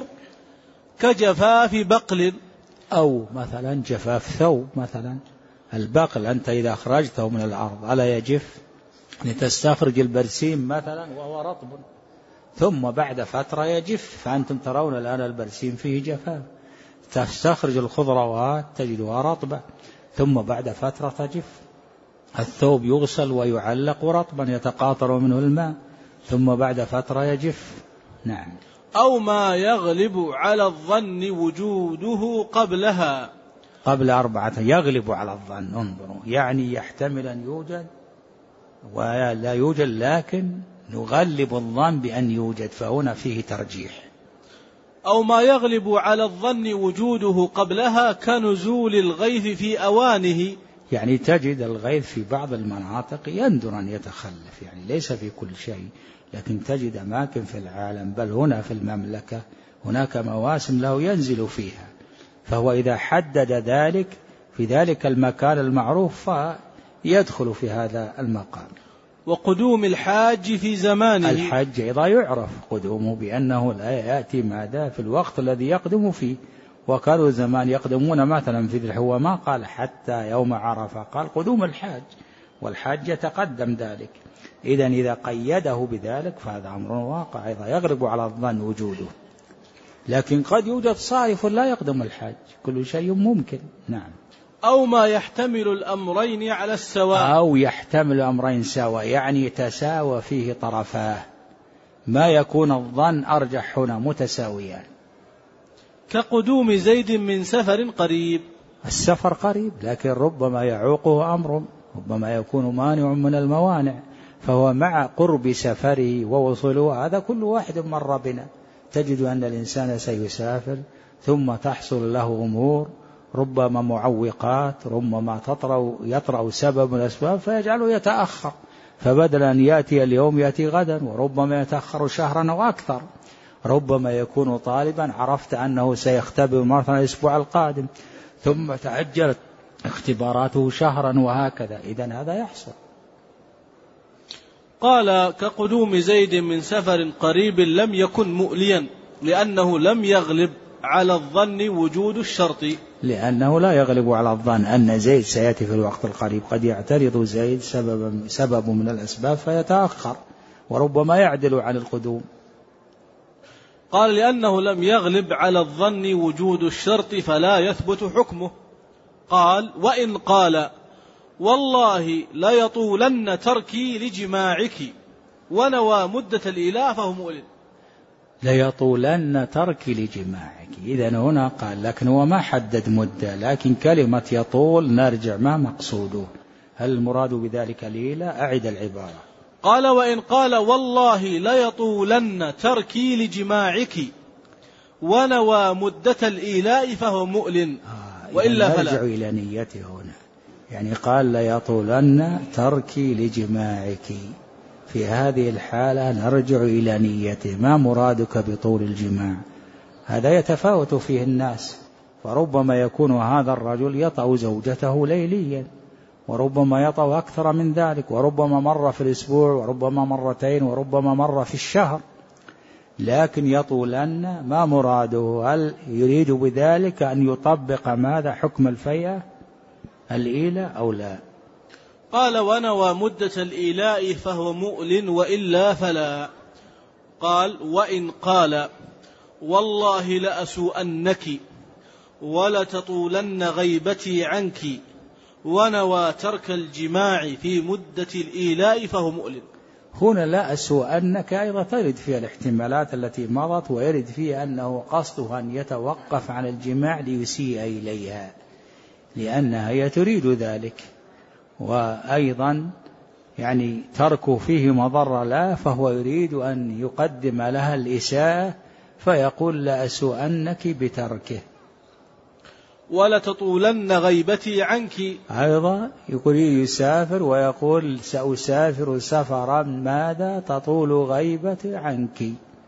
كجفاف بقل، أو مثلا جفاف ثوب، مثلا البقل أنت إذا أخرجته من الأرض ألا يجف؟ لتستخرج البرسيم مثلا وهو رطب، ثم بعد فترة يجف، فأنتم ترون الآن البرسيم فيه جفاف، تستخرج الخضروات تجدها رطبة، ثم بعد فترة تجف. الثوب يغسل ويعلق رطبا يتقاطر منه الماء، ثم بعد فترة يجف. نعم. أو ما يغلب على الظن وجوده قبلها، قبل 4 يغلب على الظن، انظروا، يعني يحتمل أن يوجد ولا يوجد، لكن نغلب الظن بأن يوجد، فهنا فيه ترجيح. أو ما يغلب على الظن وجوده قبلها كنزول الغيث في أوانه، يعني تجد الغيث في بعض المناطق يندر أن يتخلف، يعني ليس في كل شيء، لكن تجد أماكن في العالم بل هنا في المملكة هناك مواسم له ينزل فيها، فهو إذا حدد ذلك في ذلك المكان المعروف فيدخل في هذا المقام. وقدوم الحاج في زمانه، الحج أيضا يعرف قدومه بأنه لا يأتي ماذا في الوقت الذي يقدم فيه، وكانوا زمان يقدمون مثلا في ذي الحجة، ما قال حتى يوم عرفة، قال قدوم الحاج، والحاج يتقدم ذلك. إذن إذا قيده بذلك فهذا أمر واقع أيضا يغلب على الظن وجوده، لكن قد يوجد صارف لا يقدم الحاج، كل شيء ممكن. نعم. أو ما يحتمل الأمرين على السواء، أو يحتمل أمرين سواء، يعني يتساوى فيه طرفاه، ما يكون الظن أرجح هنا متساويان. كقدوم زيد من سفر قريب، السفر قريب لكن ربما يعوقه أمر، ربما يكون مانع من الموانع، فهو مع قرب سفره ووصوله هذا كل واحد مر بنا، تجد أن الإنسان سيسافر ثم تحصل له أمور ربما معوقات، ربما يطرأ سبب من الأسباب فيجعله يتأخر، فبدل أن يأتي اليوم يأتي غدا، وربما يتأخر شهرا أو أكثر، ربما يكون طالبا عرفت أنه سيختبر مثلا الأسبوع القادم ثم تعجلت اختباراته شهرا وهكذا، إذن هذا يحصل. قال: كقدوم زيد من سفر قريب لم يكن مؤليا، لأنه لم يغلب على الظن وجود الشرط، لأنه لا يغلب على الظن أن زيد سيأتي في الوقت القريب، قد يعترض زيد سبب من الأسباب فيتأخر، وربما يعدل عن القدوم. قال: لأنه لم يغلب على الظن وجود الشرط فلا يثبت حكمه. قال: وإن قال والله ليطولن تركي لجماعك ونوى مدة الإله فهو مؤلم. ليطولن تركي لجماعك، إذن هنا قال، لكن هو ما حدد مدة، لكن كلمة يطول نرجع ما مقصوده، هل المراد بذلك ليلة؟ أعد العبارة. قال: وإن قال والله ليطولن تركي لجماعك ونوى مدة الإيلاء فهو مؤلم. وإلا فلا. نرجع إلى نيته هنا، يعني قال ليطولن تركي لجماعك، في هذه الحالة نرجع إلى نيته، ما مرادك بطول الجماع؟ هذا يتفاوت فيه الناس، فربما يكون هذا الرجل يطأ زوجته ليليا، وربما يطأ أكثر من ذلك، وربما مرة في الأسبوع، وربما مرتين، وربما مرة في الشهر، لكن يطولن ما مراده؟ هل يريد بذلك أن يطبق ماذا؟ حكم الفيئة الإيلة أو لا؟ قال ونوى مدة الإيلاء فهو مؤل وإلا فلا. قال وإن قال والله لأسوءنك ولتطولن غيبتي عنك ونوى ترك الجماع في مدة الإيلاء فهو مؤل. هنا لا أسوءنك أيضا ترد فيها الاحتمالات التي مضت، ويرد فيها أنه قصده أن يتوقف عن الجماع ليسيء إليها لأنها هي تريد ذلك، وأيضا يعني تركه فيه مضرة لا، فهو يريد أن يقدم لها الإساءة فيقول لا أسوءنك بتركه. ولتطولن غيبتي عنك، أيضا يقول يسافر ويقول سأسافر سفرا ماذا تطول غيبتي عنك.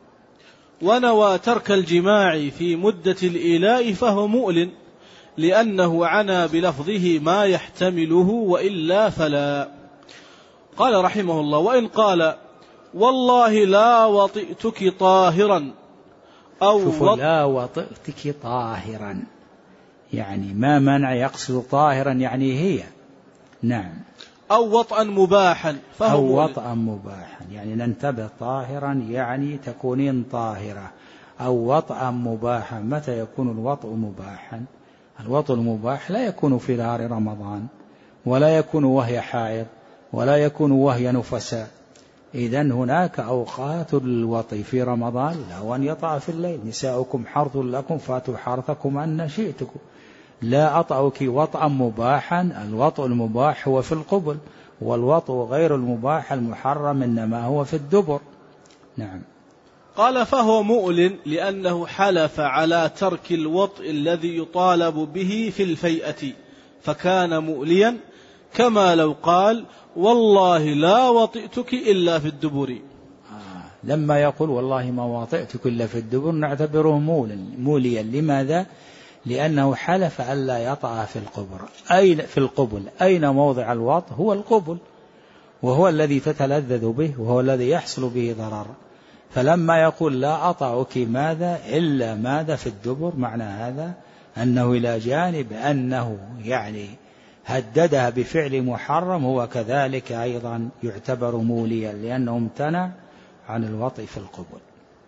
ونوى ترك الجماع في مدة الإيلاء فهو مؤل لأنه عنا بلفظه ما يحتمله وإلا فلا. قال رحمه الله وإن قال والله لا وطئتك طاهرا أو لا وطئتك طاهرا، يعني ما منع يقصد طاهرا يعني هي، نعم، أو وطئا مباحا فهو أو وطئا مباحا، يعني ننتبه طاهرا يعني تكونين طاهرة، أو وطئا مباحا. متى يكون الوطئ مباحا؟ الوطئ المباح لا يكون في نهار رمضان، ولا يكون وهي حائض، ولا يكون وهي نفساء. إذن هناك أوقات الوطئ في رمضان لا أن يطأ في الليل، نساؤكم حرث لكم فاتوا حرثكم أن شئتكم. لا أطأك وطئا مباحا، الوطئ المباح هو في القبل، والوطئ غير المباح المحرم إنما هو في الدبر. نعم. قال فهو مؤل لأنه حلف على ترك الوطئ الذي يطالب به في الفيئة فكان مؤليا، كما لو قال والله لا وطئتك إلا في الدبر. لما يقول والله ما وطئتك إلا في الدبر نعتبره موليا. لماذا؟ لأنه حلف ألا يطأ في القبل. أين موضع الوطء؟ هو القبل، وهو الذي تتلذذ به، وهو الذي يحصل به ضرر. فلما يقول لا أطأك ماذا إلا ماذا في الدبر، معنى هذا أنه إلى جانب أنه يعني هددها بفعل محرم، هو كذلك أيضا يعتبر موليا لأنه امتنع عن الوطئ في القبل.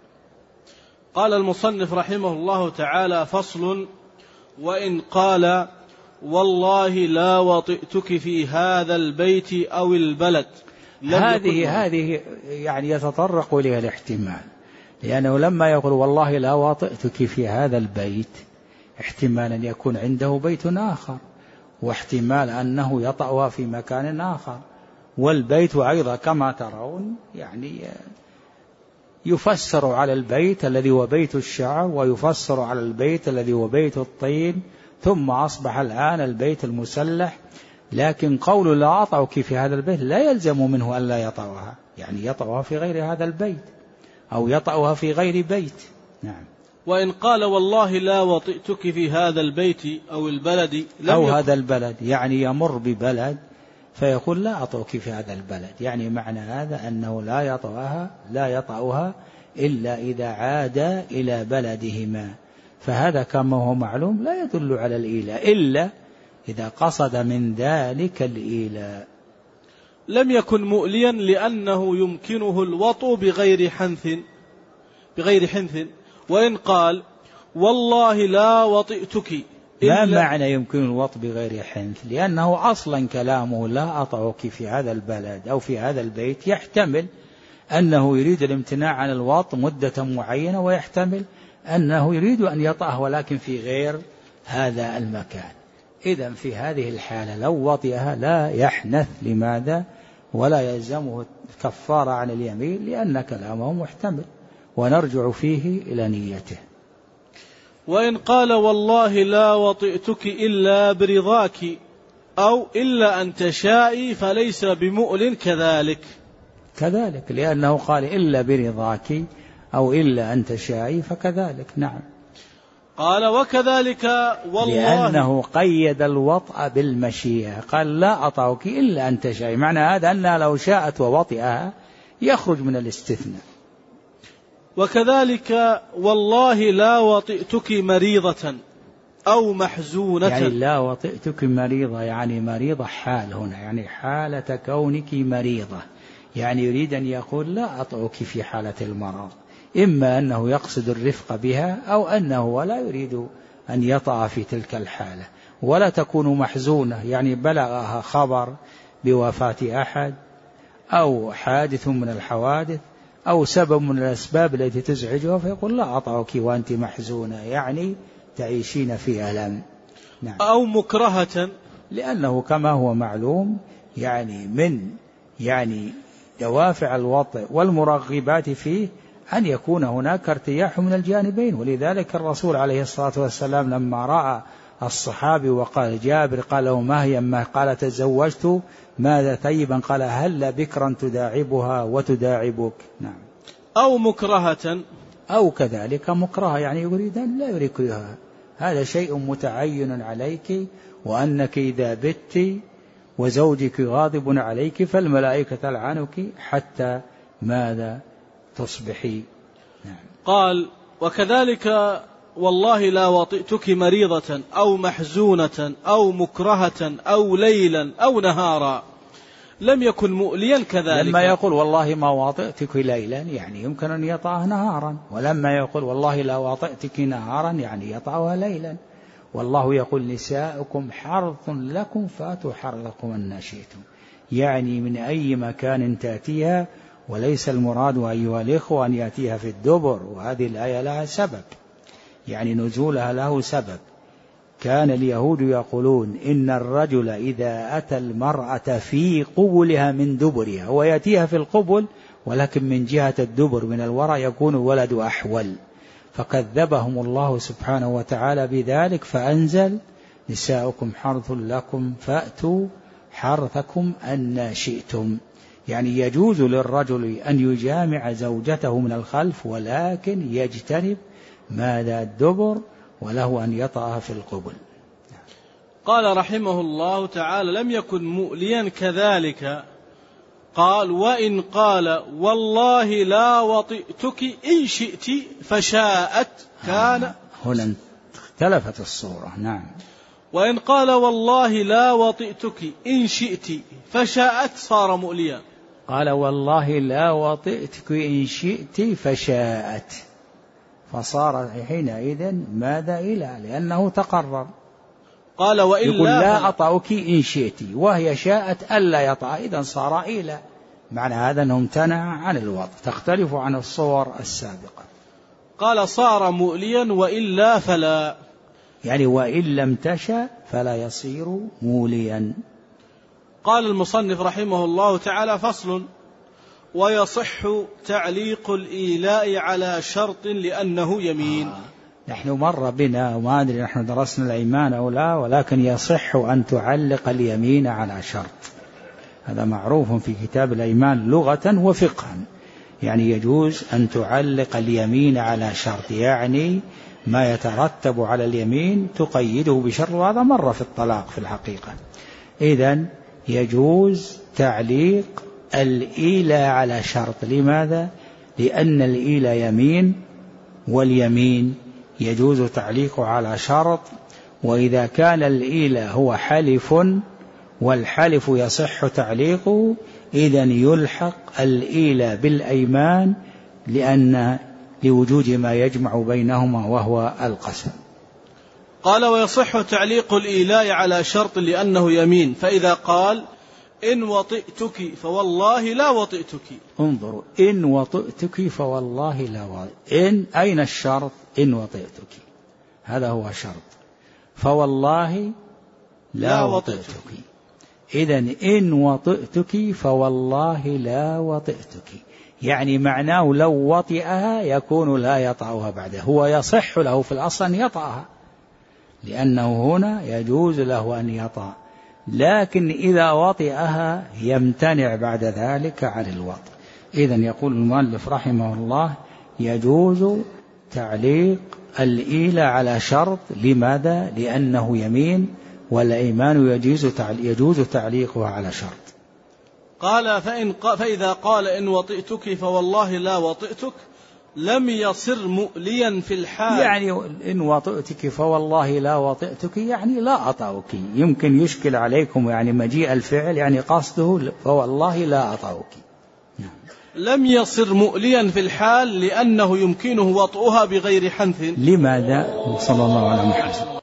قال المصنف رحمه الله تعالى فصل وإن قال والله لا وطئتك في هذا البيت أو البلد، هذه يعني يتطرق إليها الاحتمال، لأنه لما يقول والله لا وطئتك في هذا البيت احتمال أن يكون عنده بيت آخر، واحتمال أنه يطأها في مكان آخر. والبيت أيضا كما ترون يعني يفسر على البيت الذي هو بيت الشعر، ويفسر على البيت الذي هو بيت الطين، ثم أصبح الآن البيت المسلح. لكن قول لا أطأك في هذا البيت لا يلزم منه أن لا يطأها، يعني يطأها في غير هذا البيت أو يطأها في غير بيت. نعم. وإن قال والله لا وطئتك في هذا البيت أو البلد أو هذا البلد، يعني يمر ببلد فيقول لا أطأك في هذا البلد، يعني معنى هذا أنه لا يطأها إلا إذا عاد إلى بلدهما. فهذا كما هو معلوم لا يدل على الإيلاء إلا إذا قصد من ذلك الإيلاء. لم يكن مؤليا لأنه يمكنه الوطء بغير حنث. وإن قال والله لا وطئتك، ما معنى يمكن الوطء بغير حنث؟ لأنه أصلا كلامه لا أطأك في هذا البلد أو في هذا البيت يحتمل أنه يريد الامتناع عن الوطء مدة معينة، ويحتمل أنه يريد أن يطأه ولكن في غير هذا المكان. إذن في هذه الحالة لو وطئها لا يحنث. لماذا؟ ولا يلزمه الكفارة عن اليمين، لأن كلامه محتمل، ونرجع فيه إلى نيته. وإن قال والله لا وطئتك إلا برضاك أو إلا أن تشائي فليس بمؤل كذلك. كذلك لأنه قال إلا برضاك أو إلا أن تشائي فكذلك. نعم. قال وكذلك والله، لأنه قيد الوطأ بالمشيئة، قال لا أطأك إلا أن تشائي، معنى هذا أنها لو شاءت ووطئها يخرج من الاستثناء. وكذلك والله لا وطئتك مريضة أو محزونة، يعني لا وطئتك مريضة يعني مريضة حال هنا، يعني حالة كونك مريضة، يعني يريد أن يقول لا أطأك في حالة المرض، إما أنه يقصد الرفق بها أو أنه ولا يريد أن يطأ في تلك الحالة. ولا تكون محزونة يعني بلغها خبر بوفاة أحد أو حادث من الحوادث أو سبب من الأسباب التي تزعجها فيقول لا أطأك وأنت محزونة، يعني تعيشين في ألم. نعم. أو مكرهة، لأنه كما هو معلوم يعني من دوافع الوطء والمرغبات فيه أن يكون هناك ارتياح من الجانبين. ولذلك الرسول عليه الصلاة والسلام لما رأى الصحابي وقال جابر قال له ما هي أما قال تزوجت ماذا طيبا قال هل بكرا تداعبها وتداعبك. نعم. أو مكرهة، أو كذلك مكرهة يعني يريد أن لا يكرهها، هذا شيء متعين عليك، وأنك إذا بت وزوجك غاضب عليك فالملائكة تلعنك حتى ماذا تصبحي. نعم. قال وكذلك والله لا وطئتك مريضة أو محزونة أو مكرهة أو ليلا أو نهارا لم يكن مؤليا كذلك. لما يقول والله ما واطئتك ليلا يعني يمكن أن يطأه نهارا، ولما يقول والله لا واطئتك نهارا يعني يطأها ليلا. والله يقول نساؤكم حرث لكم فاتوا حرثكم أن شئتم، يعني من أي مكان تأتيها، وليس المراد أيها الإخوة أن يأتيها في الدبر، وهذه الآية لها سبب، يعني نزولها له سبب. كان اليهود يقولون إن الرجل إذا أتى المرأة في قبلها من دبرها، هو يأتيها في القبل ولكن من جهة الدبر من الوراء يكون الولد أحول، فكذبهم الله سبحانه وتعالى بذلك فأنزل نساؤكم حرث لكم فأتوا حرثكم أن شئتم، يعني يجوز للرجل أن يجامع زوجته من الخلف ولكن يجتنب ماذا الدبر، وله أن يطأها في القبل. قال رحمه الله تعالى لم يكن مؤليا كذلك. قال وإن قال والله لا وطئتك إن شئت فشاءت كان. هنا اختلفت الصورة. نعم. وإن قال والله لا وطئتك إن شئت فشاءت صار مؤليا. قال والله لا وطئتك إن شئت فشاءت، فصار حينئذ ماذا إلى، لأنه تقرر. قال وإلا يقول لا أطأك إن شئت وهي شاءت ألا يطأ، إذن صار إلى، معنى هذا أنه امتنع عن الوضع، تختلف عن الصور السابقة. قال صار مؤليا وإلا فلا، يعني وإن لم تشأ فلا يصير موليا. قال المصنف رحمه الله تعالى فصل ويصح تعليق الإيلاء على شرط لأنه يمين. نحن مر بنا وما أدري نحن درسنا الأيمان أو لا، ولكن يصح أن تعلق اليمين على شرط، هذا معروف في كتاب الأيمان لغة وفقها، يعني يجوز أن تعلق اليمين على شرط، يعني ما يترتب على اليمين تقيده بشرط، وهذا مر في الطلاق في الحقيقة. إذن يجوز تعليق الإيلاء على شرط. لماذا؟ لأن الإيلاء يمين، واليمين يجوز تعليقه على شرط، وإذا كان الإيلاء هو حلف والحلف يصح تعليقه إذن يلحق الإيلاء بالأيمان لأن لوجود ما يجمع بينهما وهو القسم. قال ويصح تعليق الإيلاء على شرط لأنه يمين، فإذا قال إن وطئتك فوالله لا وطئتك. انظروا، إن وطئتك فوالله لا وطئتك، إن أين الشرط؟ إن وطئتك هذا هو شرط، فوالله لا وطئتك. إذن إن وطئتك فوالله لا وطئتك، يعني معناه لو وطئها يكون لا يطأها بعده، هو يصح له في الأصل أن يطأها لأنه هنا يجوز له أن يطأ، لكن إذا وطئها يمتنع بعد ذلك عن الوطء. إذن يقول المؤلف رحمه الله يجوز تعليق الإيلة على شرط. لماذا؟ لأنه يمين، والأيمان يجوز تعليقها على شرط. قال فإذا قال إن وطئتك فوالله لا وطئتك لم يصر مؤليا في الحال، يعني إن وطئتك فوالله لا وطئتك يعني لا أطأك. يمكن يشكل عليكم يعني مجيء الفعل يعني قصده فوالله لا أطأك. لم يصر مؤليا في الحال لأنه يمكنه وطئها بغير حنث. لماذا؟ صلى الله عليه وسلم.